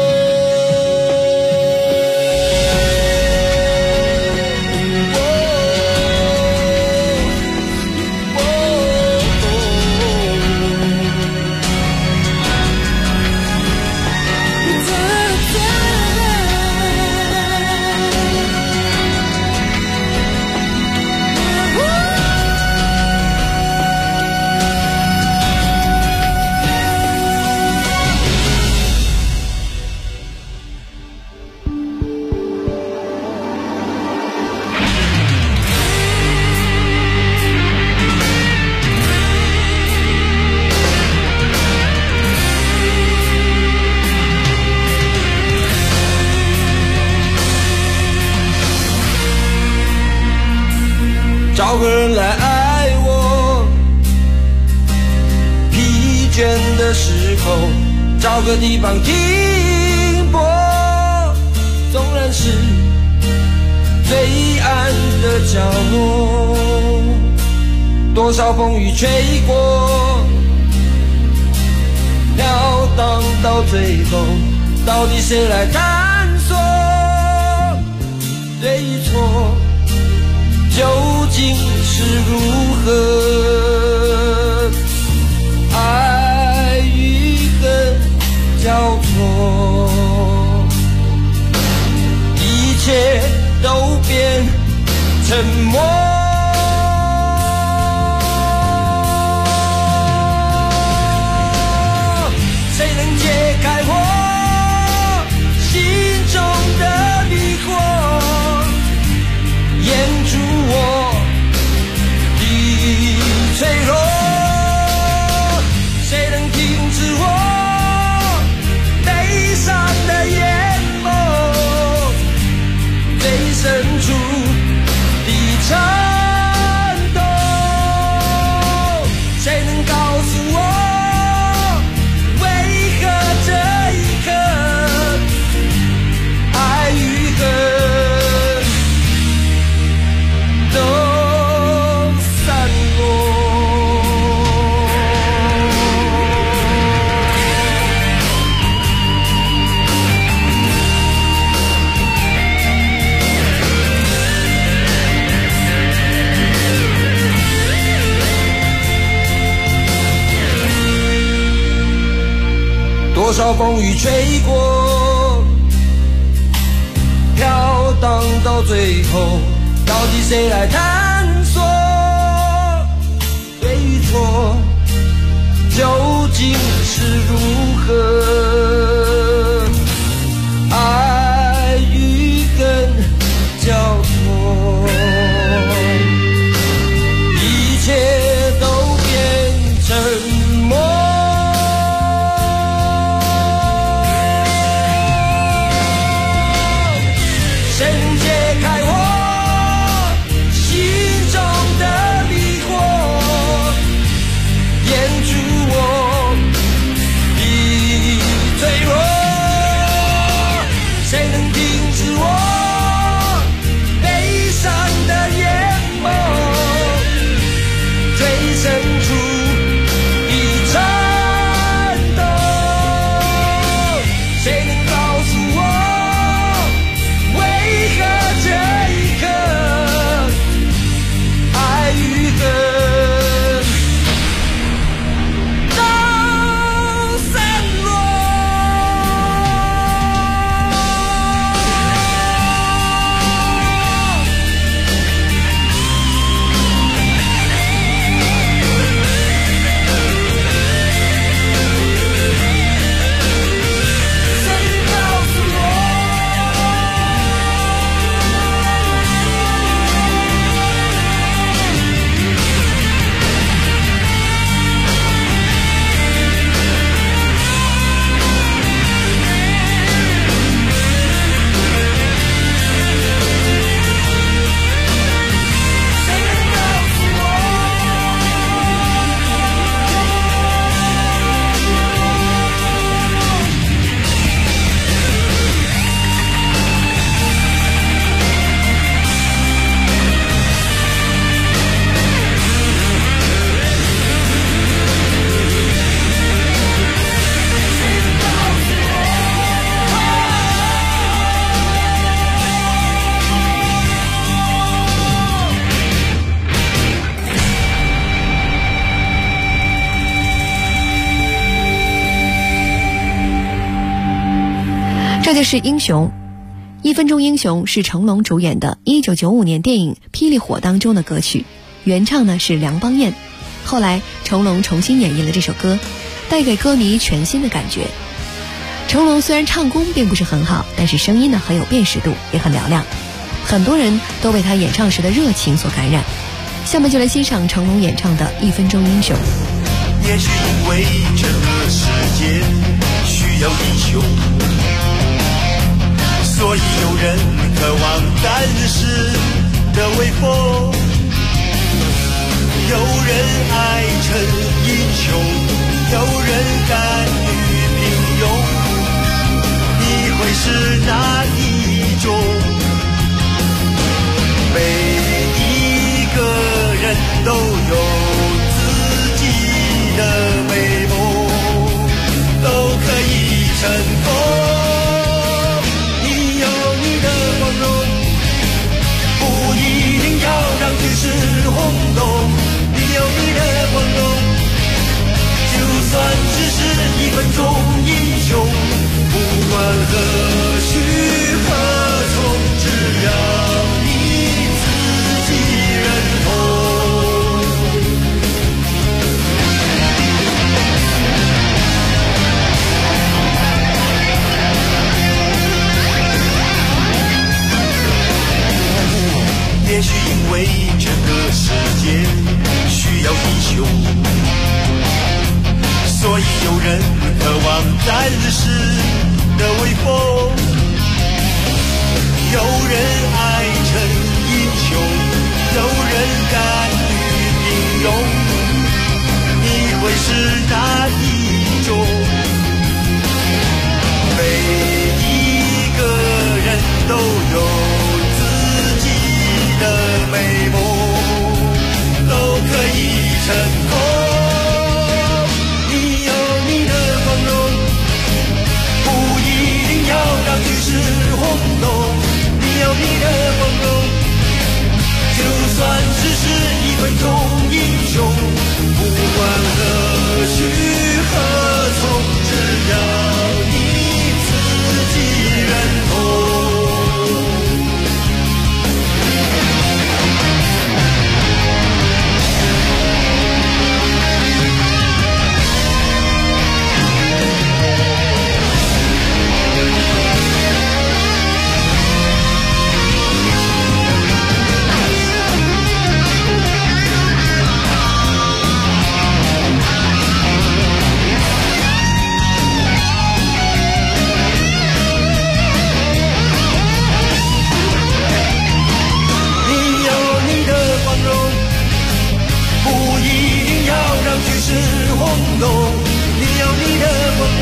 找个人来爱我，疲倦的时候找个地方停泊，纵然是最暗的角落，多少风雨吹过，飘荡到最后，到底谁来探索对与错，究竟是如何？爱与恨交错，一切都变沉默。 少风雨吹过，飘荡到最后，到底谁来探索对与错，究竟是如何？爱与恨交错，一切都变沉默。谁能解开我心中的迷惑，演出我的脆弱？谁能停止我悲伤的眼眸，最深处的颤抖？谁能告诉我，为何这一刻爱与恨都散落？ 这就是英雄。1分钟英雄是成龙主演的1995年电影《霹雳火》当中的歌曲，原唱呢是梁邦彦。后来成龙重新演绎了这首歌，带给歌迷全新的感觉。成龙虽然唱功并不是很好，但是声音呢很有辨识度，也很嘹亮，很多人都被他演唱时的热情所感染。下面就来欣赏成龙演唱的1分钟英雄。 也许因为这个世界需要英雄，所以有人渴望战士的威风，有人爱成英雄，有人甘于平庸。你会是哪一种？每一个人都有自己的美梦，都可以成功。让局势轰动，你有你的光荣，就算只是1分钟英雄，不管何去何从，只要你自己认同。也许因为这个世界需要英雄，所以有人渴望战士的威风，有人爱成英雄，有人甘于平庸。你会是哪一种？每一个人都有的美梦，都可以成功。你有你的光荣，不一定要让局势轰动。你有你的光荣，就算只是1分钟英雄，不管何时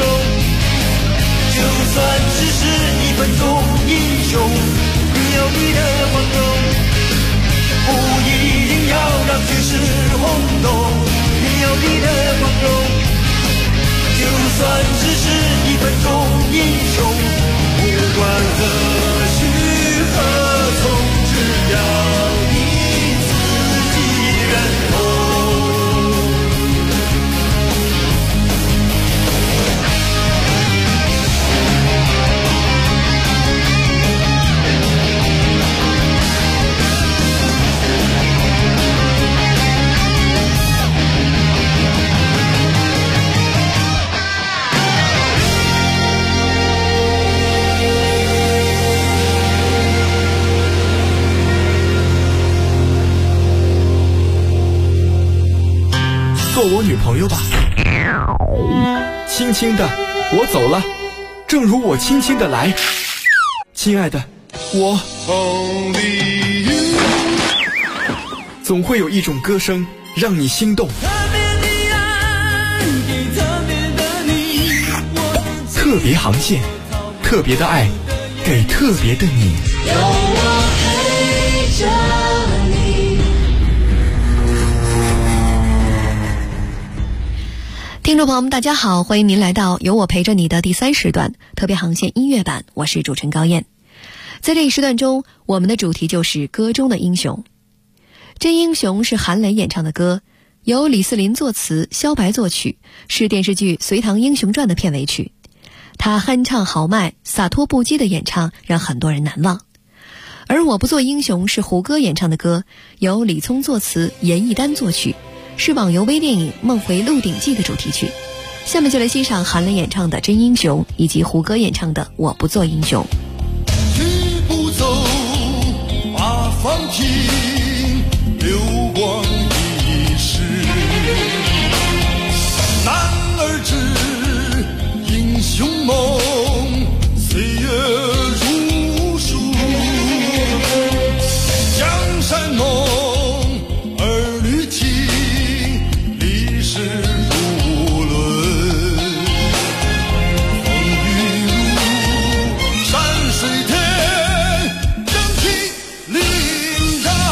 荣，就算只是1分钟英雄，你有你的光荣，不一定要让局势轰动，你有你的光荣，就算只是1分钟英雄，不管何去何从，只要你自己认同。 做我女朋友吧，轻轻的我走了，正如我轻轻的来，亲爱的，我总会有一种歌声让你心动，特别航线，特别的爱，给特别的你。 有我陪着你。 听众朋友们大家好，欢迎您来到有我陪着你的第3时段特别航线音乐版，我是主持人高燕。在这一时段中，我们的主题就是歌中的英雄。真英雄是韩磊演唱的歌，由李嗣霖作词，萧白作曲，是电视剧《隋唐英雄传》的片尾曲。他酣畅豪迈、洒脱不羁的演唱让很多人难忘。而我不做英雄是胡歌演唱的歌，由李聪作词，严艺丹作曲，是网游微电影《梦回鹿鼎记》的主题曲。下面就来欣赏韩磊演唱的《真英雄》，以及胡歌演唱的《我不做英雄》。 一步走，把放平，流光一世。男儿志，英雄梦，岁月如书。江山梦，儿女情，历史如轮。风雨如山水天，正气凛然。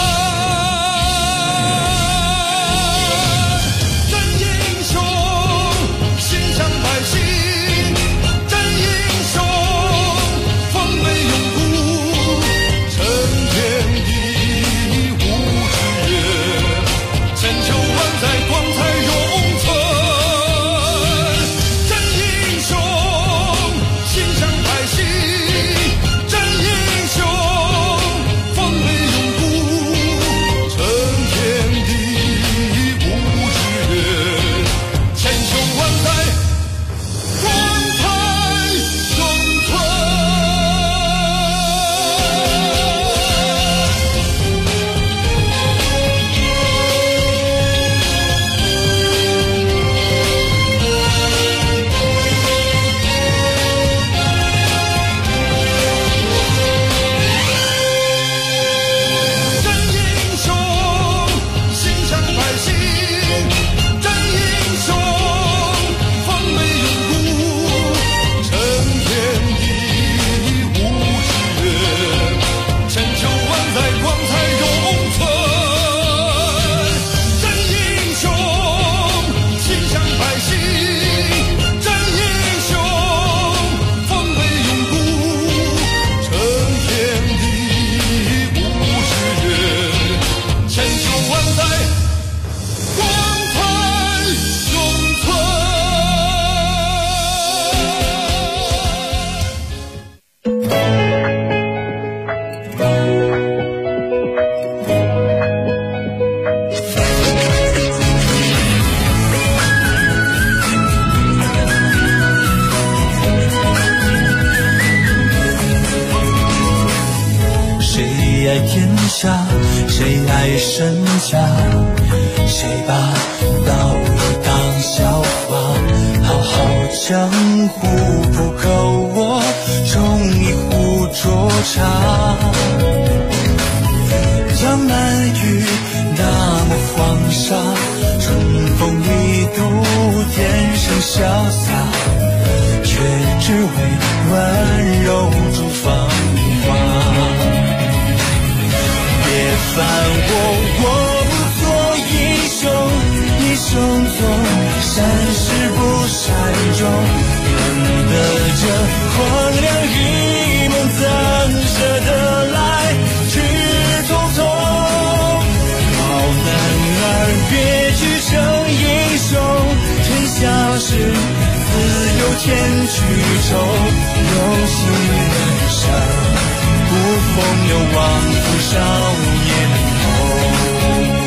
真英雄，心向百姓；真英雄，风威永固。承天地无之月，千秋万载光彩永存。真英雄，心向百姓；真英雄，风威永固。承天地无之月，千秋万载光彩永存。真英雄，心向百姓；真英雄，风威永固。承天地无之月，千秋万载光彩永存。真英雄，心向百姓；真英雄，风威永固。承天地无之月，千秋万载光彩永存。谁爱天下，谁爱身家，谁把道义当笑话。好好江湖，不够我冲一壶浊茶。江南雨，大漠黄沙，春风一度，天生潇洒。 只为温柔筑芳华。别烦我不做英雄，一生做善事不善终，忍得这荒凉一梦，怎舍得来去匆匆。好男儿别去成英雄，天下事自有天去愁，有心人生不风流枉负少年头。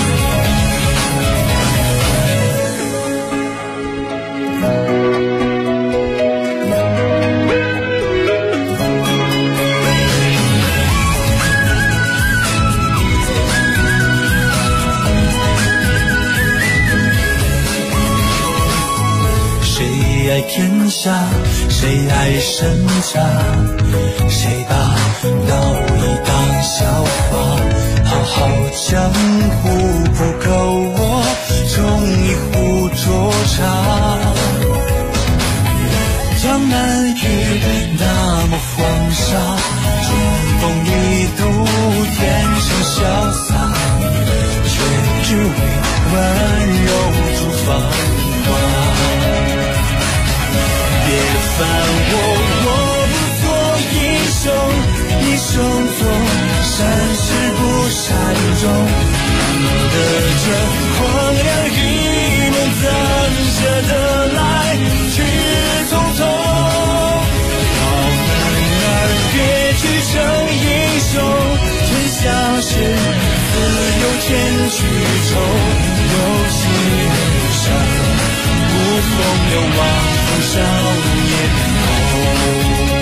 谁爱天下，谁爱身家，谁把道义当笑话。好好江湖不够我冲一壶浊茶。江南雨那么黄沙，春风一度天生潇洒，却只为温柔筑芳华。别烦我不做英雄，一生做善事不善终，忍得这荒凉一梦，怎舍得来去匆匆。好男儿别去成英雄，天下事自有天去愁，有情人生不风流枉负少年头。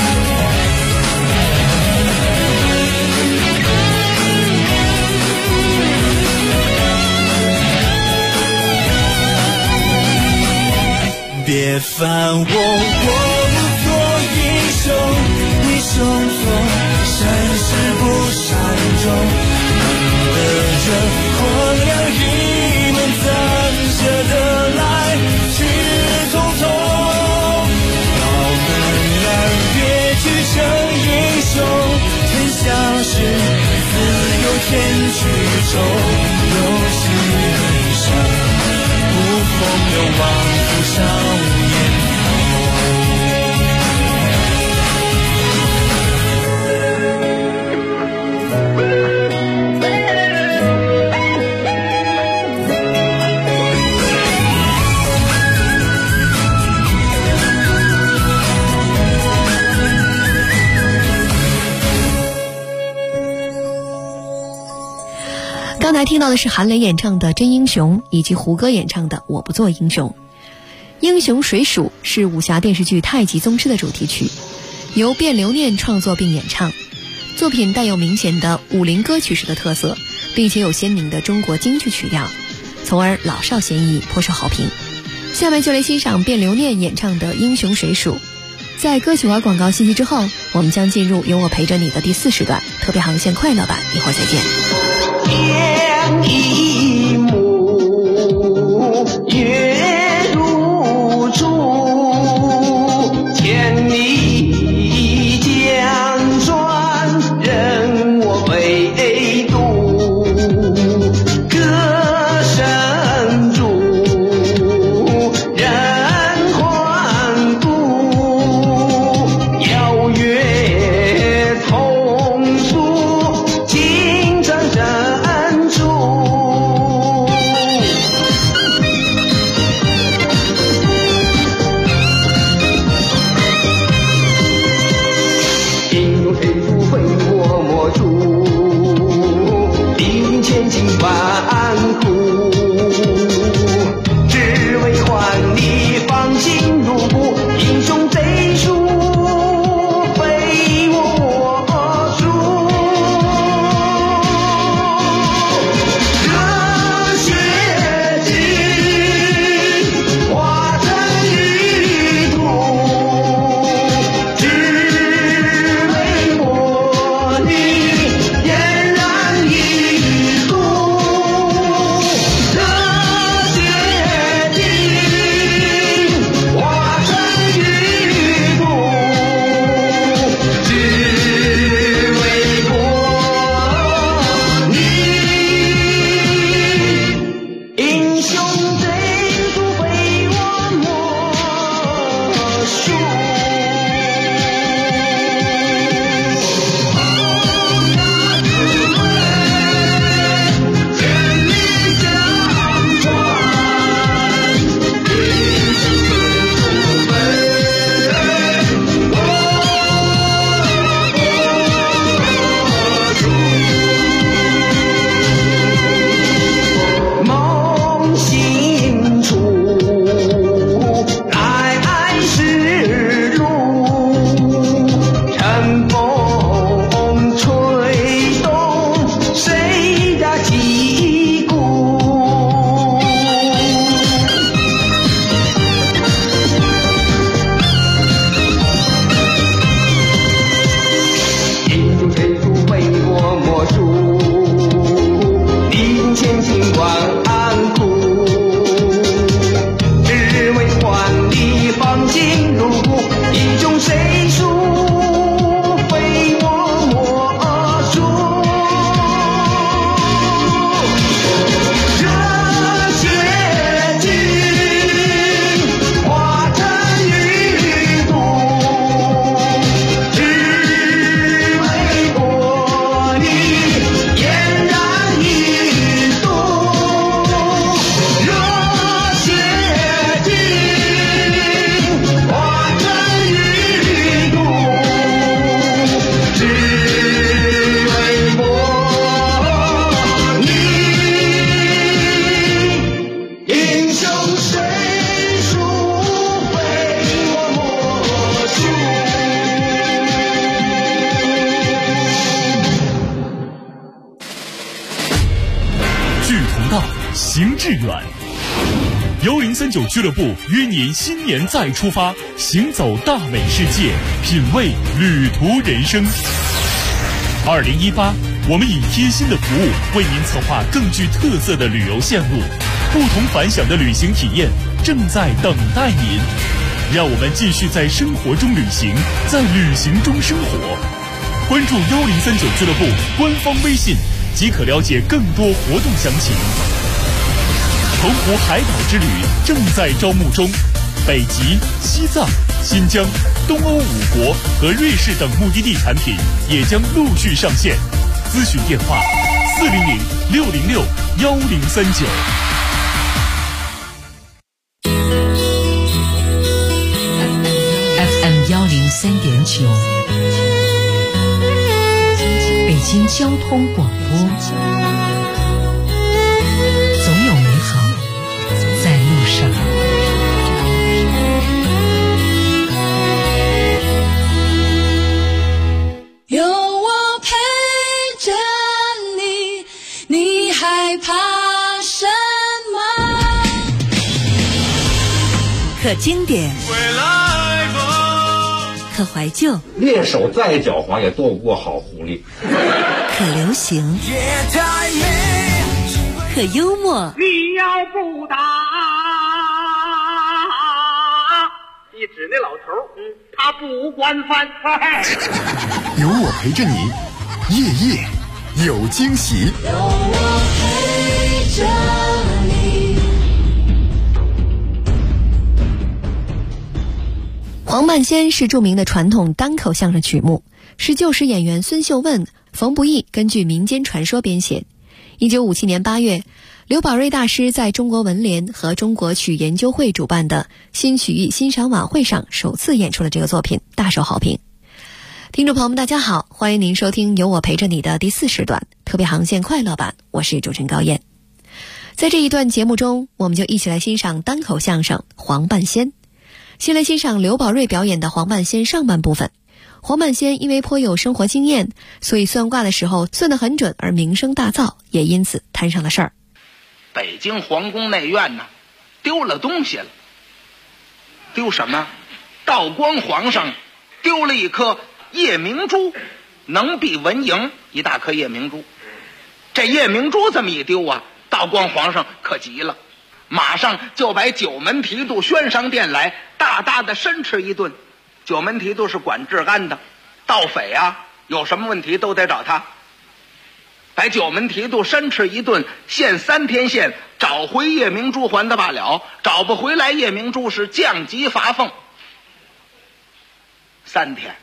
别烦我不做英雄，一生做善事不善终，忍得这荒凉一梦，怎舍得来去匆匆。好男儿别去成英雄，天下事自有天去愁，有心人生不风流枉负少年头。 刚才听到的是韩磊演唱的《真英雄》，以及胡歌演唱的《我不做英雄》。英雄谁属是武侠电视剧《太极宗师》的主题曲，由卞留念创作并演唱。作品带有明显的武林歌曲式的特色，并且有鲜明的中国京剧曲调，从而老少咸宜，颇受好评。下面就来欣赏卞留念演唱的《英雄谁属》。在歌曲和广告信息之后，我们将进入有我陪着你的第4时段特别航线快乐版，一会儿再见。 天一目，月如珠，千里江转，任我北渡。歌声中，人欢度，邀月重塑，金盏珍珠。 尽管安抚，只为换你放进入骨，一种谁属非我莫属。热血尽化成雨毒，只为博你嫣然一度。热血尽化成雨毒，只为博你。英雄谁属非我莫属。 志同道，行致远。1039俱乐部约您新年再出发，行走大美世界，品味旅途人生。2018，我们以贴心的服务为您策划更具特色的旅游线路，不同凡响的旅行体验正在等待您。让我们继续在生活中旅行，在旅行中生活。关注1039俱乐部官方微信，即可了解更多活动详情。澎湖海岛之旅正在招募中，北极、西藏、新疆、东欧5国和瑞士等目的地产品也将陆续上线。咨询电话400-606-1039。 FM 103.9，北京交通广播，总有美好在路上。 有我陪着你，你害怕什么？ 可经典，可怀旧， 猎手再狡猾也斗不过好狐狸。 可流行，可幽默。 你要不打，一指那老头，他不管饭。 有我陪着你，夜夜有惊喜。 有我陪着你。 黄半仙是著名的传统单口相声曲目，是旧时演员孙秀问、冯不易根据民间传说编写。1957年8月，刘宝瑞大师在中国文联和中国曲研究会主办的新曲艺欣赏晚会上首次演出了这个作品，大受好评。听众朋友们大家好，欢迎您收听有我陪着你的第4时段特别航线快乐版，我是主持人高燕。在这一段节目中，我们就一起来欣赏单口相声黄半仙。先来欣赏刘宝瑞表演的黄半仙上半部分。黄半仙因为颇有生活经验，所以算卦的时候算得很准，而名声大噪，也因此摊上了事儿。 北京皇宫内院呢，丢了东西了。丢什么？道光皇上丢了一颗夜明珠，能比文莹一大颗夜明珠。这夜明珠这么一丢啊，道光皇上可急了，马上就把九门提督宣上殿来，大大的申斥一顿。九门提督是管治安的，盗匪啊有什么问题都得找他。把九门提督申斥一顿，限3天限，找回夜明珠还他罢了，找不回来夜明珠是降级罚俸。3天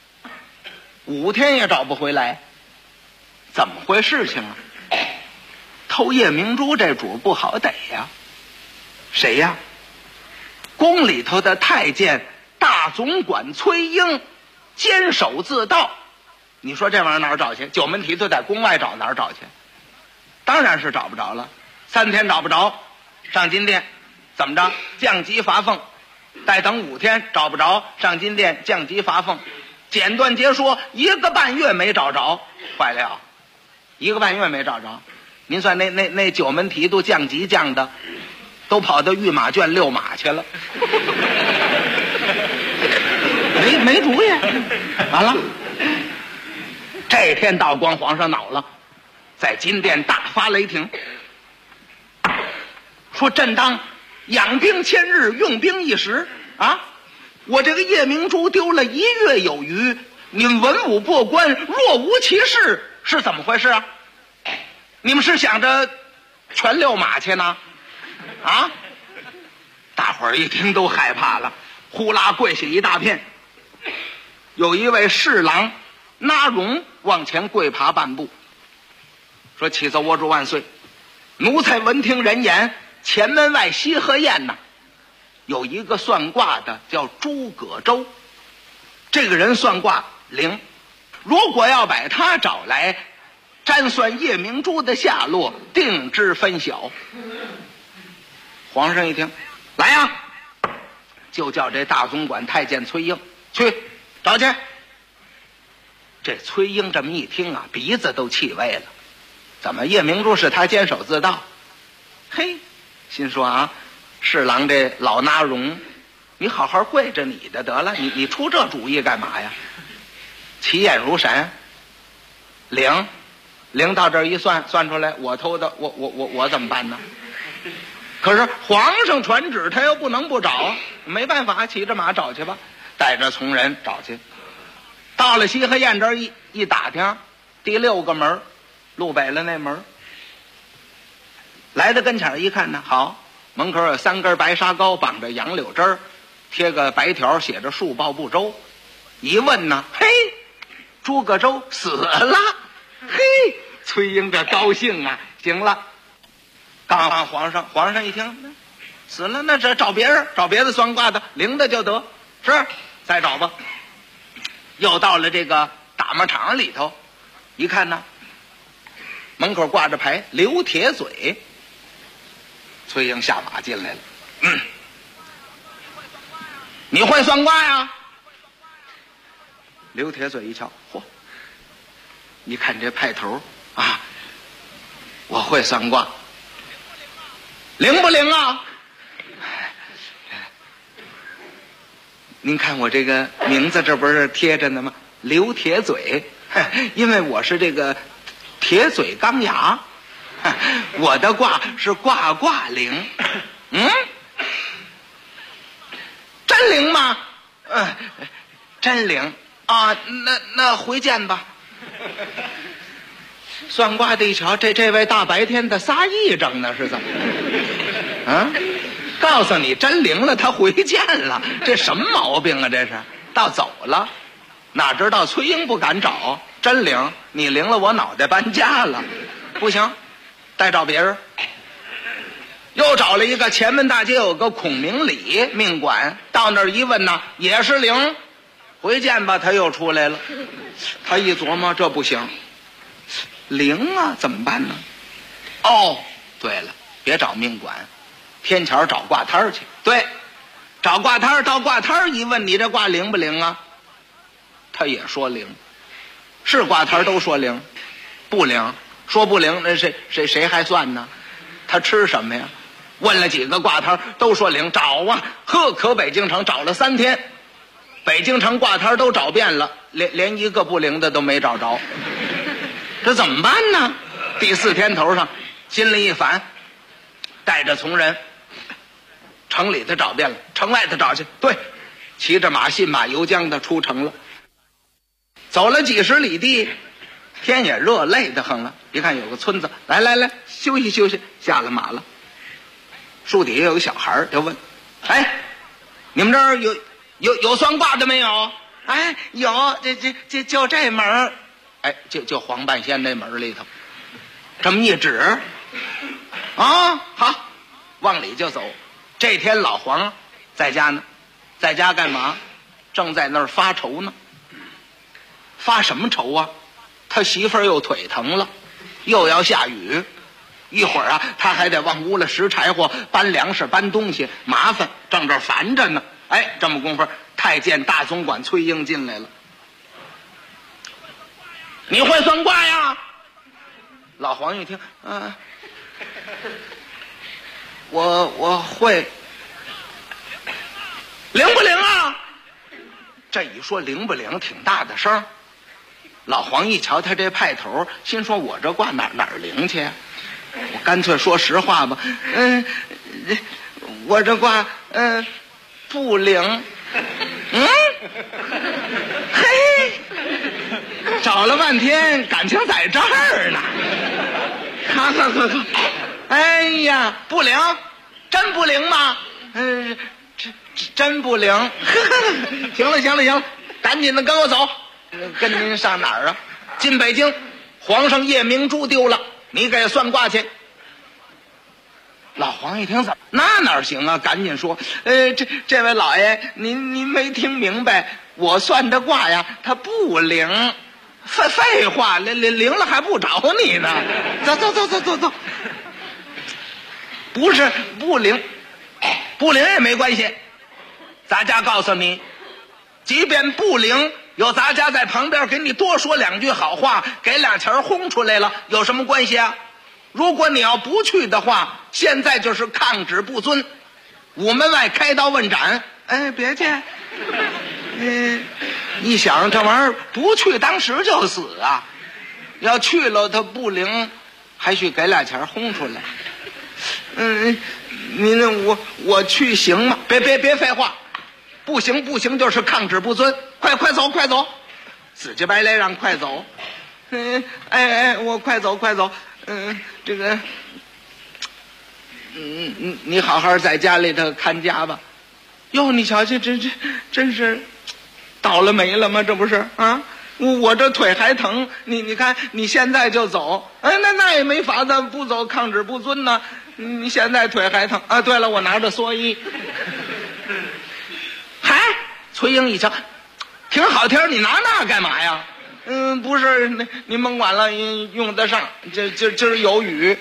5天也找不回来，怎么回事情啊？偷夜明珠这主不好逮呀。谁呀？宫里头的太监大总管崔英监守自盗。你说这玩意儿哪儿找去？九门提督在宫外找，哪儿找去？当然是找不着了。3天找不着，上金殿，怎么着？降级罚俸。再等5天找不着，上金殿降级罚俸。简短截说，1个半月没找着，坏了，1个半月没找着。您算那九门提督降级降的，都跑到御马圈遛马去了，没主意。完了，这天道光皇上恼了，在金殿大发雷霆， 说朕当养兵千日，用兵一时啊！我这个夜明珠丢了1月有余，你们文武过关若无其事，是怎么回事啊？你们是想着全遛马去呢？啊！大伙儿一听都害怕了，呼啦跪下一大片。有一位侍郎纳荣往前跪爬半步，说：“启奏我主万岁，奴才闻听人言，前门外西河宴呢，有一个算卦的叫诸葛周，这个人算卦灵，如果要把他找来，占算夜明珠的下落，定知分晓。”皇上一听，来呀，就叫这大总管太监崔英去找去。这崔英这么一听啊，鼻子都气歪了，怎么夜明珠是他监守自盗？嘿，心说啊，侍郎这老纳荣，你好好跪着你的得了，你出这主意干嘛呀？其眼如神，灵到这儿一算出来，我偷的，我怎么办呢？可是皇上传旨，他又不能不找，没办法，骑着马找去吧，带着从人找去。到了西河宴这儿一打听，第6个门，路北了那门。来到跟前一看呢，好，门口有3根白沙膏，绑着杨柳枝儿，贴个白条，写着树报不周。一问呢，嘿，诸葛周死了。嘿，崔英这高兴啊，行了。刚让皇上一听，死了，那这找别的算卦的灵的就得，是再找吧。又到了这个打磨场里头，一看呢，门口挂着牌刘铁嘴。崔英下马进来了，你会算卦呀？刘铁嘴一瞧，嚯，你看这派头啊，我会算卦，灵不灵啊？您看我这个名字这不是贴着呢吗？刘铁嘴，因为我是这个铁嘴钢牙，我的卦是卦灵。真灵吗？真灵啊！那回见吧。算卦的一瞧，这位大白天的撒癔症呢，是怎么的？啊？告诉你真灵了，他回见了，这什么毛病啊？这是倒走了，哪知道崔英不敢找，真灵，你灵了，我脑袋搬家了，不行，再找别人。又找了一个前门大街有个孔明礼命馆，到那儿一问呢，也是灵，回见吧，他又出来了。他一琢磨，这不行，灵啊，怎么办呢？哦，对了，别找命馆，天桥找卦摊去。对，找卦摊，到卦摊一问，你这卦灵不灵啊？他也说灵，是卦摊都说灵，不灵，说不灵，那谁还算呢？他吃什么呀？问了几个卦摊都说灵，找啊，呵，可北京城找了3天，北京城卦摊都找遍了，连一个不灵的都没找着，这怎么办呢？第4天头上，心里一烦，带着从人，城里头找遍了，城外头找去。对，骑着马信马由缰的出城了，走了几10里地，天也热，累得很了。一看有个村子，来，休息休息，下了马了。树底下有个小孩就问：“哎，你们这儿有算卦的没有？”“哎，有，这就这门。”哎，就黄半仙那门里头，这么一指，啊，好，往里就走。这天老黄在家呢，在家干嘛？正在那儿发愁呢。发什么愁啊？他媳妇儿又腿疼了，又要下雨，一会儿啊，他还得往屋里拾柴火、搬粮食、搬东西，麻烦，正这烦着呢。哎，这么功夫，太监大总管崔英进来了。你会算卦呀？老黄一听，我会。灵不灵啊？这一说灵不灵，挺大的声。老黄一瞧他这派头，心说我这卦哪儿灵去呀？我干脆说实话吧， 我这卦不灵。嘿，找了半天，感情在这儿呢。呵，哎呀，不灵，真不灵吗？真不灵。行了，赶紧的跟我走。跟您上哪儿啊？进北京，皇上夜明珠丢了，你给算卦去。老黄一听，怎么哪行啊？赶紧说，这位老爷，您没听明白，我算的卦呀，它不灵。废话，灵了还不找你呢。走。不是不灵，不灵也没关系。咱家告诉你，即便不灵，有咱家在旁边给你多说两句好话，给俩钱轰出来了，有什么关系啊？如果你要不去的话，现在就是抗旨不遵，午门外开刀问斩。别去。一想这玩意儿不去当时就死啊，要去了他不灵，还需给俩钱轰出来。您我去行吗？别废话，不行就是抗旨不遵，快走，死乞白赖让快走。我快走。这个，你好好在家里头看家吧。哟，你瞧，这真是倒了霉了吗？这不是啊？我这腿还疼，你看你现在就走，那也没法子，不走抗旨不遵呢。你现在腿还疼啊？对了，我拿着蓑衣。嗨，崔英一瞧，挺好听，你拿那干嘛呀？不是，您甭管了，用得上。今儿有雨，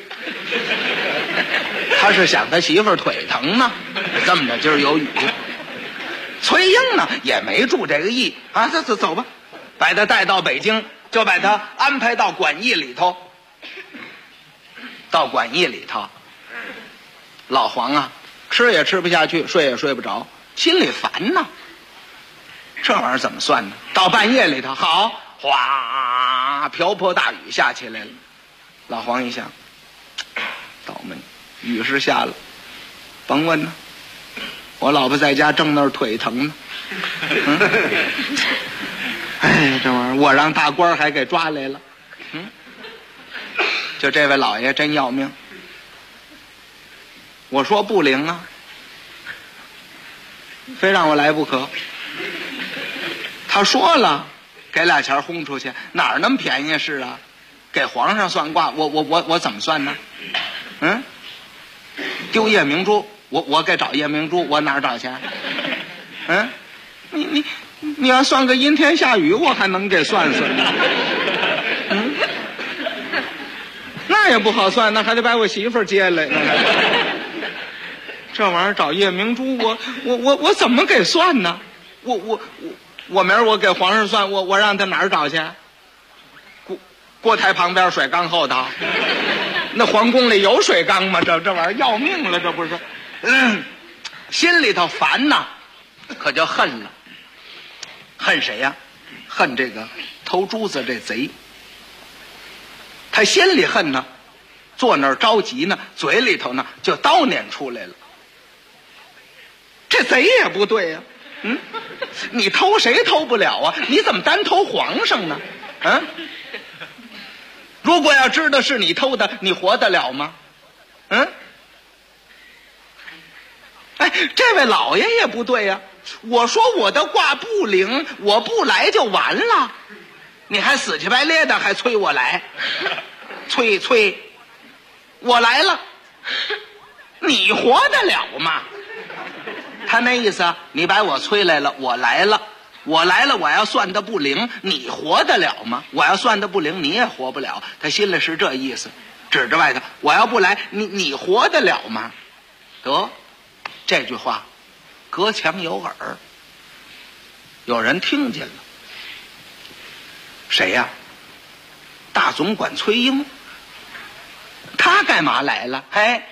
他是想他媳妇儿腿疼呢，这么着，今儿有雨。崔英呢也没注这个意啊，走吧，把他带到北京，就把他安排到馆驿里头。到馆驿里头，老黄啊，吃也吃不下去，睡也睡不着，心里烦呐。这玩意儿怎么算呢？到半夜里头，好。哗，瓢泼大雨下起来了。老黄一想，倒霉，雨是下了，甭问呢，我老婆在家正那儿腿疼呢。这玩意儿我让大官还给抓来了。就这位老爷真要命。我说不灵啊，非让我来不可。他说了，给俩钱轰出去，哪儿那么便宜是啊？给皇上算卦，我怎么算呢？丢夜明珠，我给找夜明珠，我哪儿找钱？你要算个阴天下雨，我还能给算算。那也不好算，那还得把我媳妇儿接来。这玩意儿找夜明珠，我怎么给算呢？我明儿我给皇上算，我让他哪儿找去？锅台旁边水缸后头，那皇宫里有水缸吗？这玩意儿要命了，这不是？心里头烦呐，可就恨了。恨谁呀？恨这个偷珠子这贼。他心里恨呢，坐那儿着急呢，嘴里头呢就叨念出来了。这贼也不对呀。你偷谁偷不了啊？你怎么单偷皇上呢？如果要知道是你偷的，你活得了吗？这位老爷也不对呀。我说我的卦不灵，我不来就完了，你还死乞白咧的还催我来，催我来了，你活得了吗？他那意思，你把我催来了，我来了，我要算的不灵，你活得了吗？我要算的不灵，你也活不了。他心里是这意思，指着外头，我要不来，你活得了吗？得，这句话隔墙有耳，有人听见了。谁呀？大总管崔英。他干嘛来了？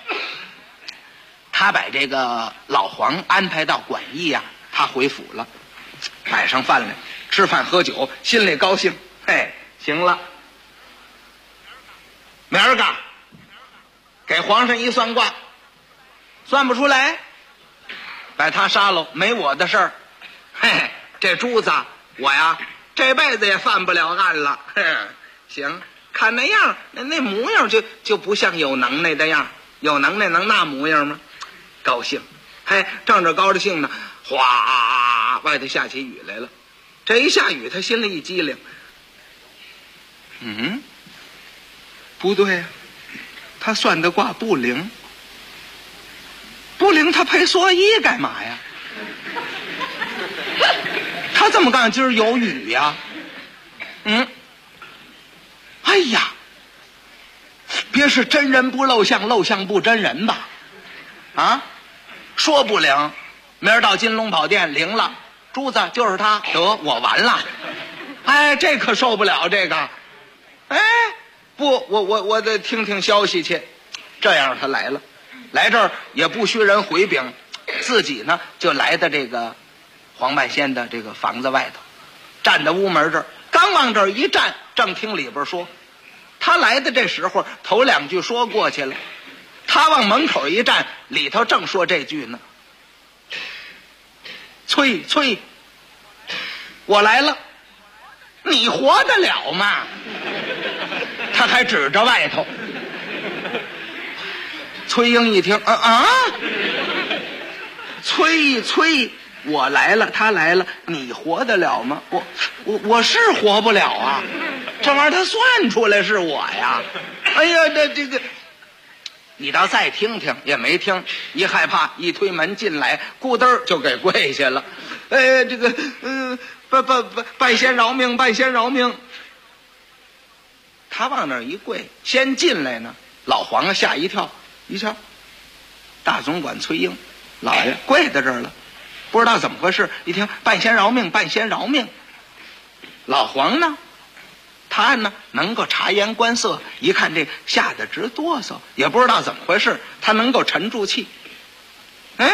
他把这个老黄安排到馆驿呀，他回府了，摆上饭来，吃饭喝酒，心里高兴。行了，明儿个给皇上一算卦， 算不出来，把他杀了没我的事儿。嘿，这珠子我呀这辈子也犯不了案了。行，看那样那模样就不像有能耐的样，有能耐能那模样吗？高兴，嘿，正着高着兴呢，哗，外头下起雨来了。这一下雨，他心里一激灵，不对呀，他算的卦不灵，不灵，他配蓑衣干嘛呀？他这么干，今儿有雨呀？哎呀，别是真人不露相，露相不真人吧？啊，说不灵，明儿到金龙宝殿灵了，珠子就是他，得我完了。哎，这可受不了这个。哎，不，我得听听消息去。这样他来了，来这儿也不需人回禀，自己呢就来到这个黄半仙的这个房子外头，站在屋门这儿，刚往这儿一站，正听里边说。他来的这时候头两句说过去了，他往门口一站，里头正说这句呢。崔，我来了，你活得了吗？他还指着外头。崔英一听，崔，我来了，他来了，你活得了吗？我是活不了啊，这玩意儿他算出来是我呀。哎呀，这个你倒再听听也没听，一害怕一推门进来，咕噔就给跪下了。这个半仙饶命，半仙饶命。他往那儿一跪，先进来呢，老黄啊吓一跳，一瞧大总管崔英老爷跪在这儿了，不知道怎么回事，一听半仙饶命，半仙饶命。老黄呢，他呢能够察言观色，一看这吓得直哆嗦，也不知道怎么回事，他能够沉住气。哎，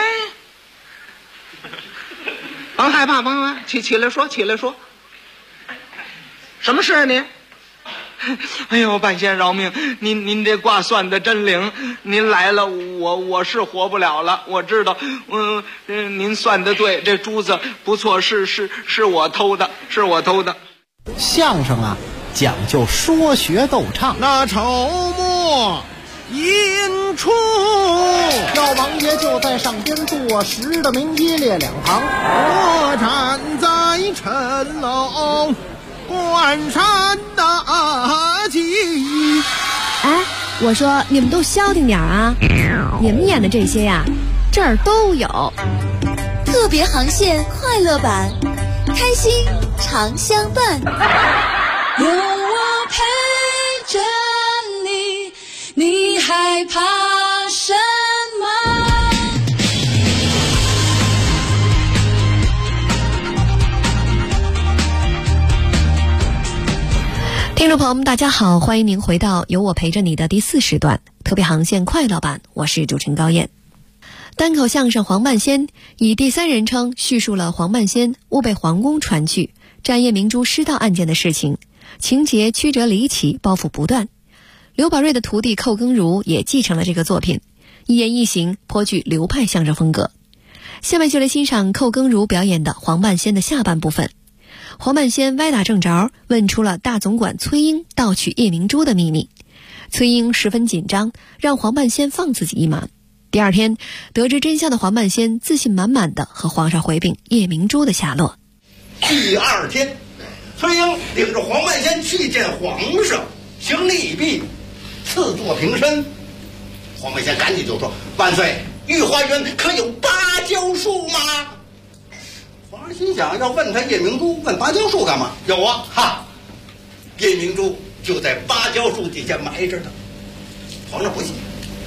甭害怕，甭害怕，起来说，起来说，什么事啊你？哎呦，半仙饶命，您这卦算的真灵，您来了，我是活不了了，我知道，您算的对，这珠子不错，是我偷的，是我偷的。 相声啊，讲究说学逗唱。 那筹末引出， 赵王爷就在上边坐实的名一列两旁， 我站在城楼关山大吉。 哎，我说你们都消停点啊！你们演的这些呀，这儿都有。 特别航线快乐版，开心常相伴。 有我陪着你，你害怕什么？ 听众朋友们大家好，欢迎您回到有我陪着你的第4时段特别航线快乐版，我是主持人高燕。单口相声黄半仙以第三人称叙述了黄半仙误被皇宫传去占夜明珠失盗案件的事情，情节曲折离奇，包袱不断。刘宝瑞的徒弟寇耕儒也继承了这个作品，一言一行颇具流派相声风格。下面就来欣赏寇耕儒表演的黄半仙的下半部分。黄半仙歪打正着问出了大总管崔英盗取夜明珠的秘密，崔英十分紧张，让黄半仙放自己一马。第二天，得知真相的黄半仙自信满满的和皇上回禀夜明珠的下落。 第二天，崔英领着黄半仙去见皇上，行礼一毕，赐座平身。黄半仙赶紧就说：“万岁，御花园可有芭蕉树吗？”皇上心想，要问他夜明珠，问芭蕉树干嘛？有啊，哈，夜明珠就在芭蕉树底下埋着呢。皇上不信，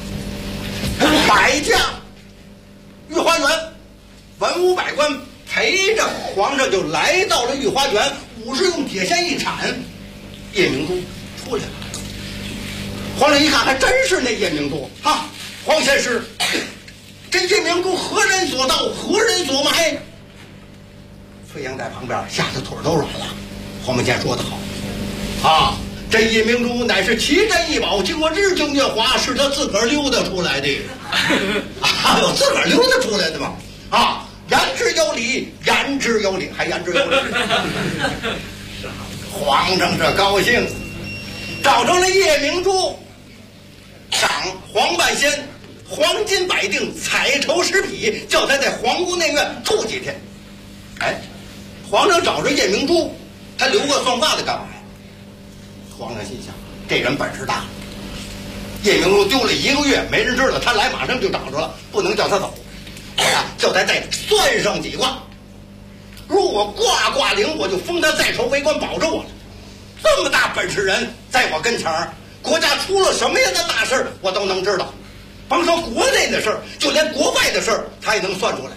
摆驾御花园，文武百官陪着皇上就来到了御花园，武士用铁锨一铲，夜明珠出来了。皇上一看，还真是那夜明珠啊！黄仙师，这夜明珠何人所盗？何人所埋？崔英在旁边吓得腿都软了。黄半仙说得好啊，这夜明珠乃是奇珍异宝，经过日精月华，是他自个儿溜达出来的。 哪有自个儿溜达出来的嘛？啊，言之有理，言之有理，还言之有理。皇上这高兴，找着了叶明珠，赏黄半仙黄金百锭，彩绸10匹，叫他在皇宫内院住几天。哎，皇上找着叶明珠，他留个算卦的干嘛呀？皇上心想，这人本事大。叶明珠丢了1个月，没人知道，他来马上就找着了，不能叫他走。我呀，叫他再算上几卦，如果卦灵，我就封他在朝为官，保着我了。这么大本事人在我跟前儿，国家出了什么样的大事儿，我都能知道。甭说国内的事儿，就连国外的事儿，他也能算出来。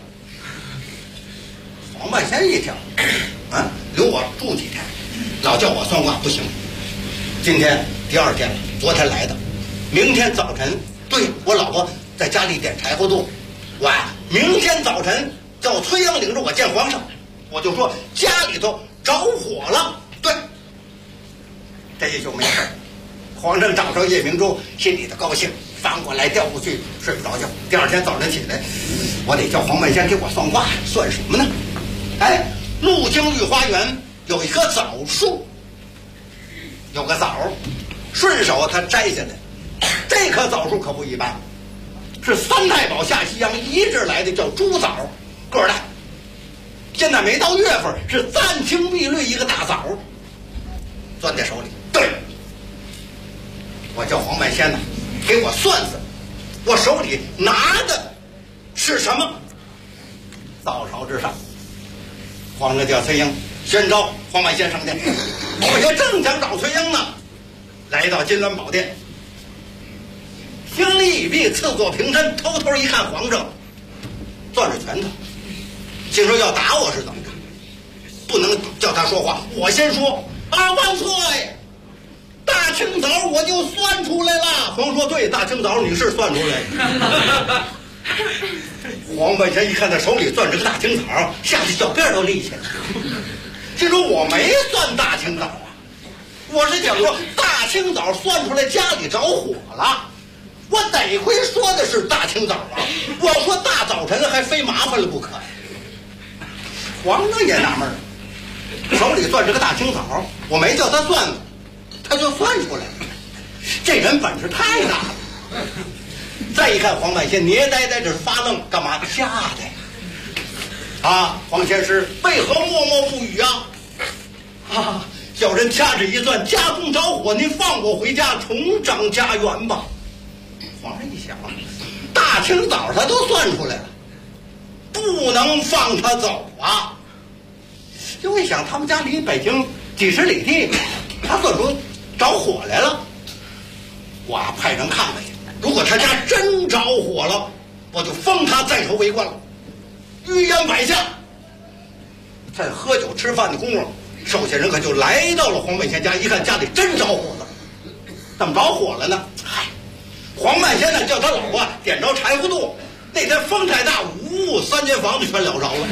黄半仙一听，啊，留我住几天，老叫我算卦不行。今天第2天了，昨天来的，明天早晨，对我老婆在家里点柴火垛，我呀，明天早晨叫崔鸯领着我见皇上，我就说家里头着火了。对，这也就没事。皇上找着叶明珠，心里头高兴，翻过来调过去，睡不着觉。第2天早晨起来，我得叫黄半仙给我算卦，算什么呢？哎，路经御花园有一棵枣树，有个枣，顺手他摘下来。这棵枣树可不一般，是3太保下西洋移植来的，叫猪枣，个儿大。现在没到月份，是湛青碧绿一个大枣，攥在手里。对，我叫黄半仙呢，给我算算，我手里拿的是什么？早朝之上，皇上叫崔鸯，宣召黄半仙上殿。黄半仙正想找崔鸯呢，来到金銮宝殿，行礼已毕，赐座平身，偷偷一看皇上，攥着拳头，心说要打我是怎么着？不能叫他说话，我先说啊，万岁！大清早我就算出来了。皇说对，大清早你是算出来的。黄半仙一看他手里攥着个大青枣，吓得小辫都立起来了。心说我没算大清早啊，我是讲说大清早算出来家里着火了，我得亏说的是大清早啊，我要说大早晨还非麻烦了不可。皇上也纳闷了，手里攥着个大青枣，我没叫他算，他就算出来了，这人本事太大了。再一看黄半仙捏呆呆，这是发愣，干嘛？吓的啊！黄仙师为何默默不语啊？啊！小人掐指一算，家中着火，您放我回家重掌家园吧。皇上一想，大清早他都算出来了，不能放他走啊！就一想，他们家离北京几十里地，他算出着火来了，我啊派人看看去。如果他家真着火了，我就封他在朝为官了。御宴摆下，在喝酒吃饭的功夫，手下人可就来到了黄半仙家，一看家里真着火了。怎么着火了呢？嗨，黄半仙呢叫他老婆点着柴火垛，那天风太大，5 3间房子全燎着了。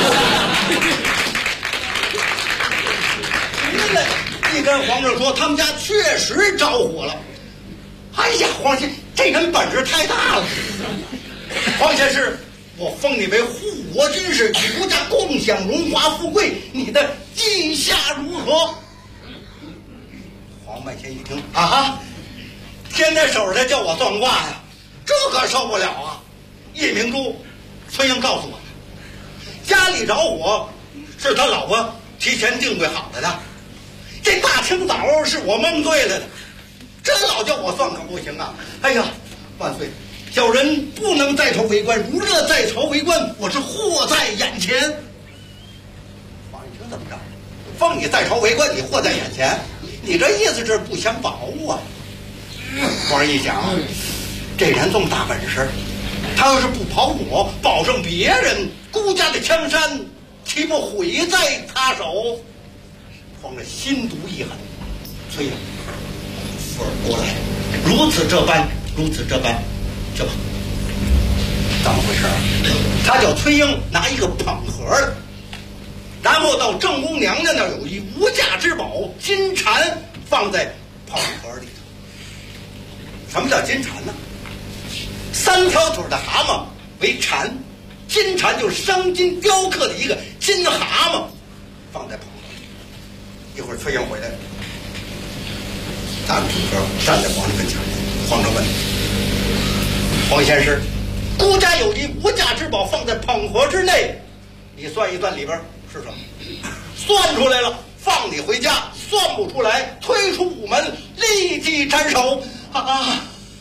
一跟皇上说他们家确实着火了。哎呀，黄仙这人本事太大了。黄仙师，我封你为护国军师，与国家共享荣华富贵，你的意下如何？黄半仙一听啊，现在手上叫我算卦呀，这可受不了啊！叶明珠，崔鸯告诉我，家里着火是他老婆提前定规好了的，这大清早是我蒙对了的，这老叫我算可不行啊！哎呀，万岁！小人不能在朝为官，如若在朝为官，我是祸在眼前。皇上一听怎么着？封你在朝为官，你祸在眼前，你这意思是不想保我啊？皇上一想，这人这么大本事，他要是不保我，保上别人，孤家的江山岂不毁在他手？皇上心毒一狠，崔鸯，福尔过来，如此这般，如此这般。这吧，怎么回事？他叫崔鸯拿一个捧盒来，然后到正宫娘娘那儿有一无价之宝金蝉，放在捧盒里头。什么叫金蝉呢？3条腿的蛤蟆为蝉，金蝉就是生金雕刻的一个金蛤蟆，放在棚子里。一会儿崔英回来了，大个土哥站在皇上跟前，皇上问：黄先生，孤家有疾，无价之宝放在捧盒之内，你算一算里边是什么？算出来了，放你回家；算不出来，推出午门，立即斩首。啊！黄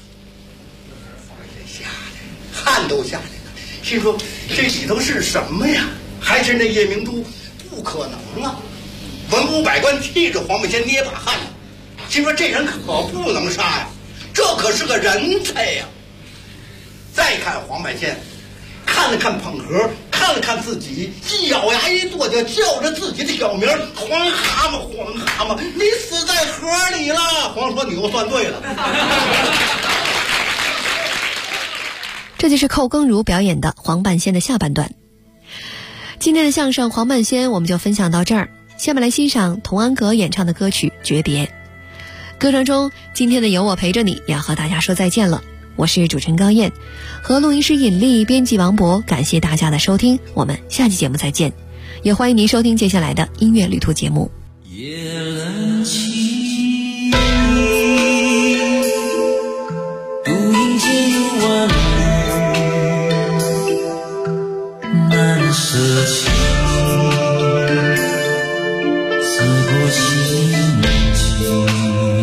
先生吓得汗都下来了，心说这里头是什么呀？还是那夜明珠？不可能啊！文武百官替着黄半仙捏把汗，心说这人可不能杀呀，这可是个人才呀！再看黄半仙，看了看捧盒，看了看自己，一咬牙一跺脚，叫着自己的小名：黄蛤蟆，黄蛤蟆，你死在盒里了。黄说：“你又算对了。” 这就是寇更如表演的黄半仙的下半段。今天的相声《黄半仙》我们就分享到这儿，下面来欣赏童安格演唱的歌曲《诀别》。歌声中，今天的有我陪着你要和大家说再见了。我是主持人高燕，和录音师尹丽、编辑王博，感谢大家的收听，我们下期节目再见，也欢迎您收听接下来的音乐旅途节目。 夜冷清，独饮间有万缕难舍弃，思过心情，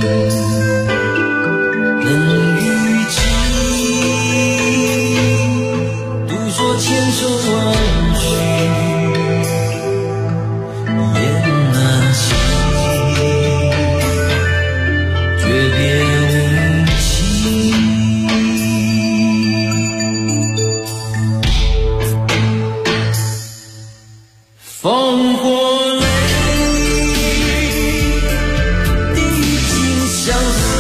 能与独说千首万绪，言难尽，诀别无期。烽火泪，历经相思。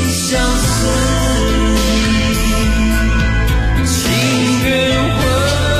情缘魂。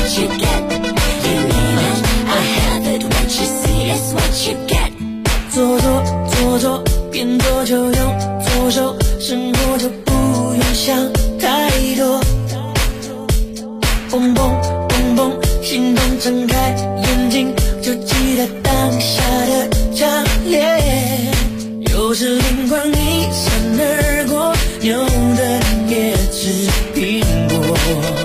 what you get. You name it, I have it. What you see is what you get. 做边做就用左手，生活就不用想太多。蹦蹦蹦蹦，心动睁开眼睛，就记得当下的强烈。有时灵光一闪而过，牛的人也吃苹果。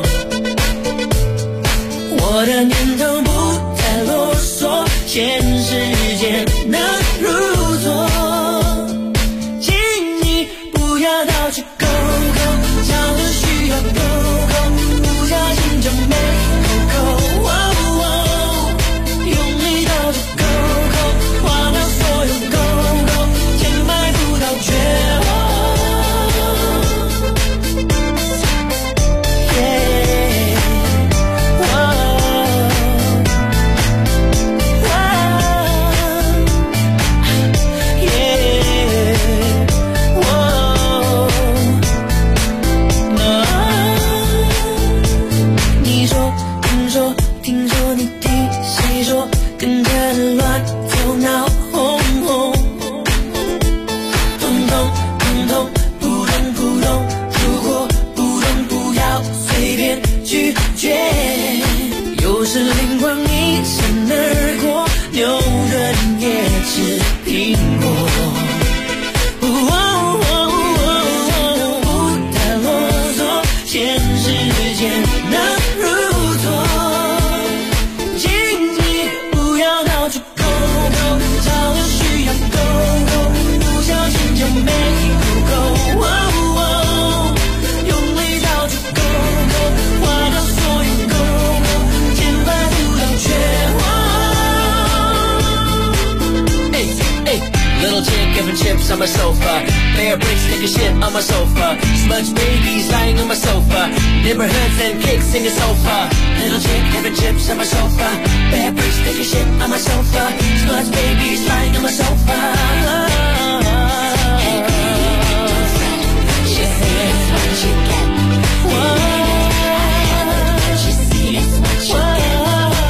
我的念头不再啰嗦，现实间能如昨。请你不要到处勾勾，找的需要勾勾，不小心就没勾勾。用力到处勾勾，花掉所有勾勾，钱买不到绝望。 On my sofa, bear bricks, take a shit on my sofa. Smudge babies lying on my sofa. Neighborhoods and cakes in the sofa. Little chick having chips on my sofa. Bear bricks, take a shit on my sofa. Smudge babies lying on my sofa. Hey baby, don't fret. What you see is what you get. What you see is what you get.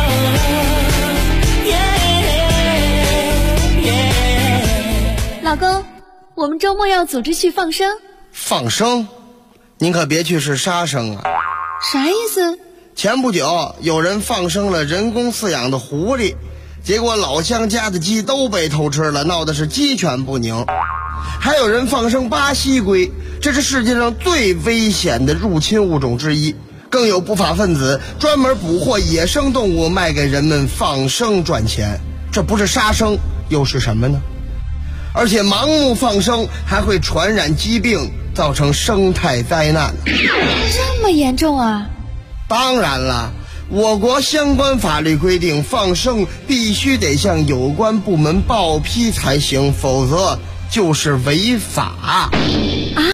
Yeah, yeah. 老公，我们周末要组织去放生。 放生？您可别去是杀生啊！ 啥意思？ 前不久有人放生了人工饲养的狐狸，结果老乡家的鸡都被偷吃了，闹的是鸡犬不宁。还有人放生巴西龟，这是世界上最危险的入侵物种之一。更有不法分子专门捕获野生动物卖给人们放生赚钱，这不是杀生又是什么呢？而且盲目放生还会传染疾病，造成生态灾难。 这么严重啊？ 当然了，我国相关法律规定，放生必须得向有关部门报批才行，否则就是违法。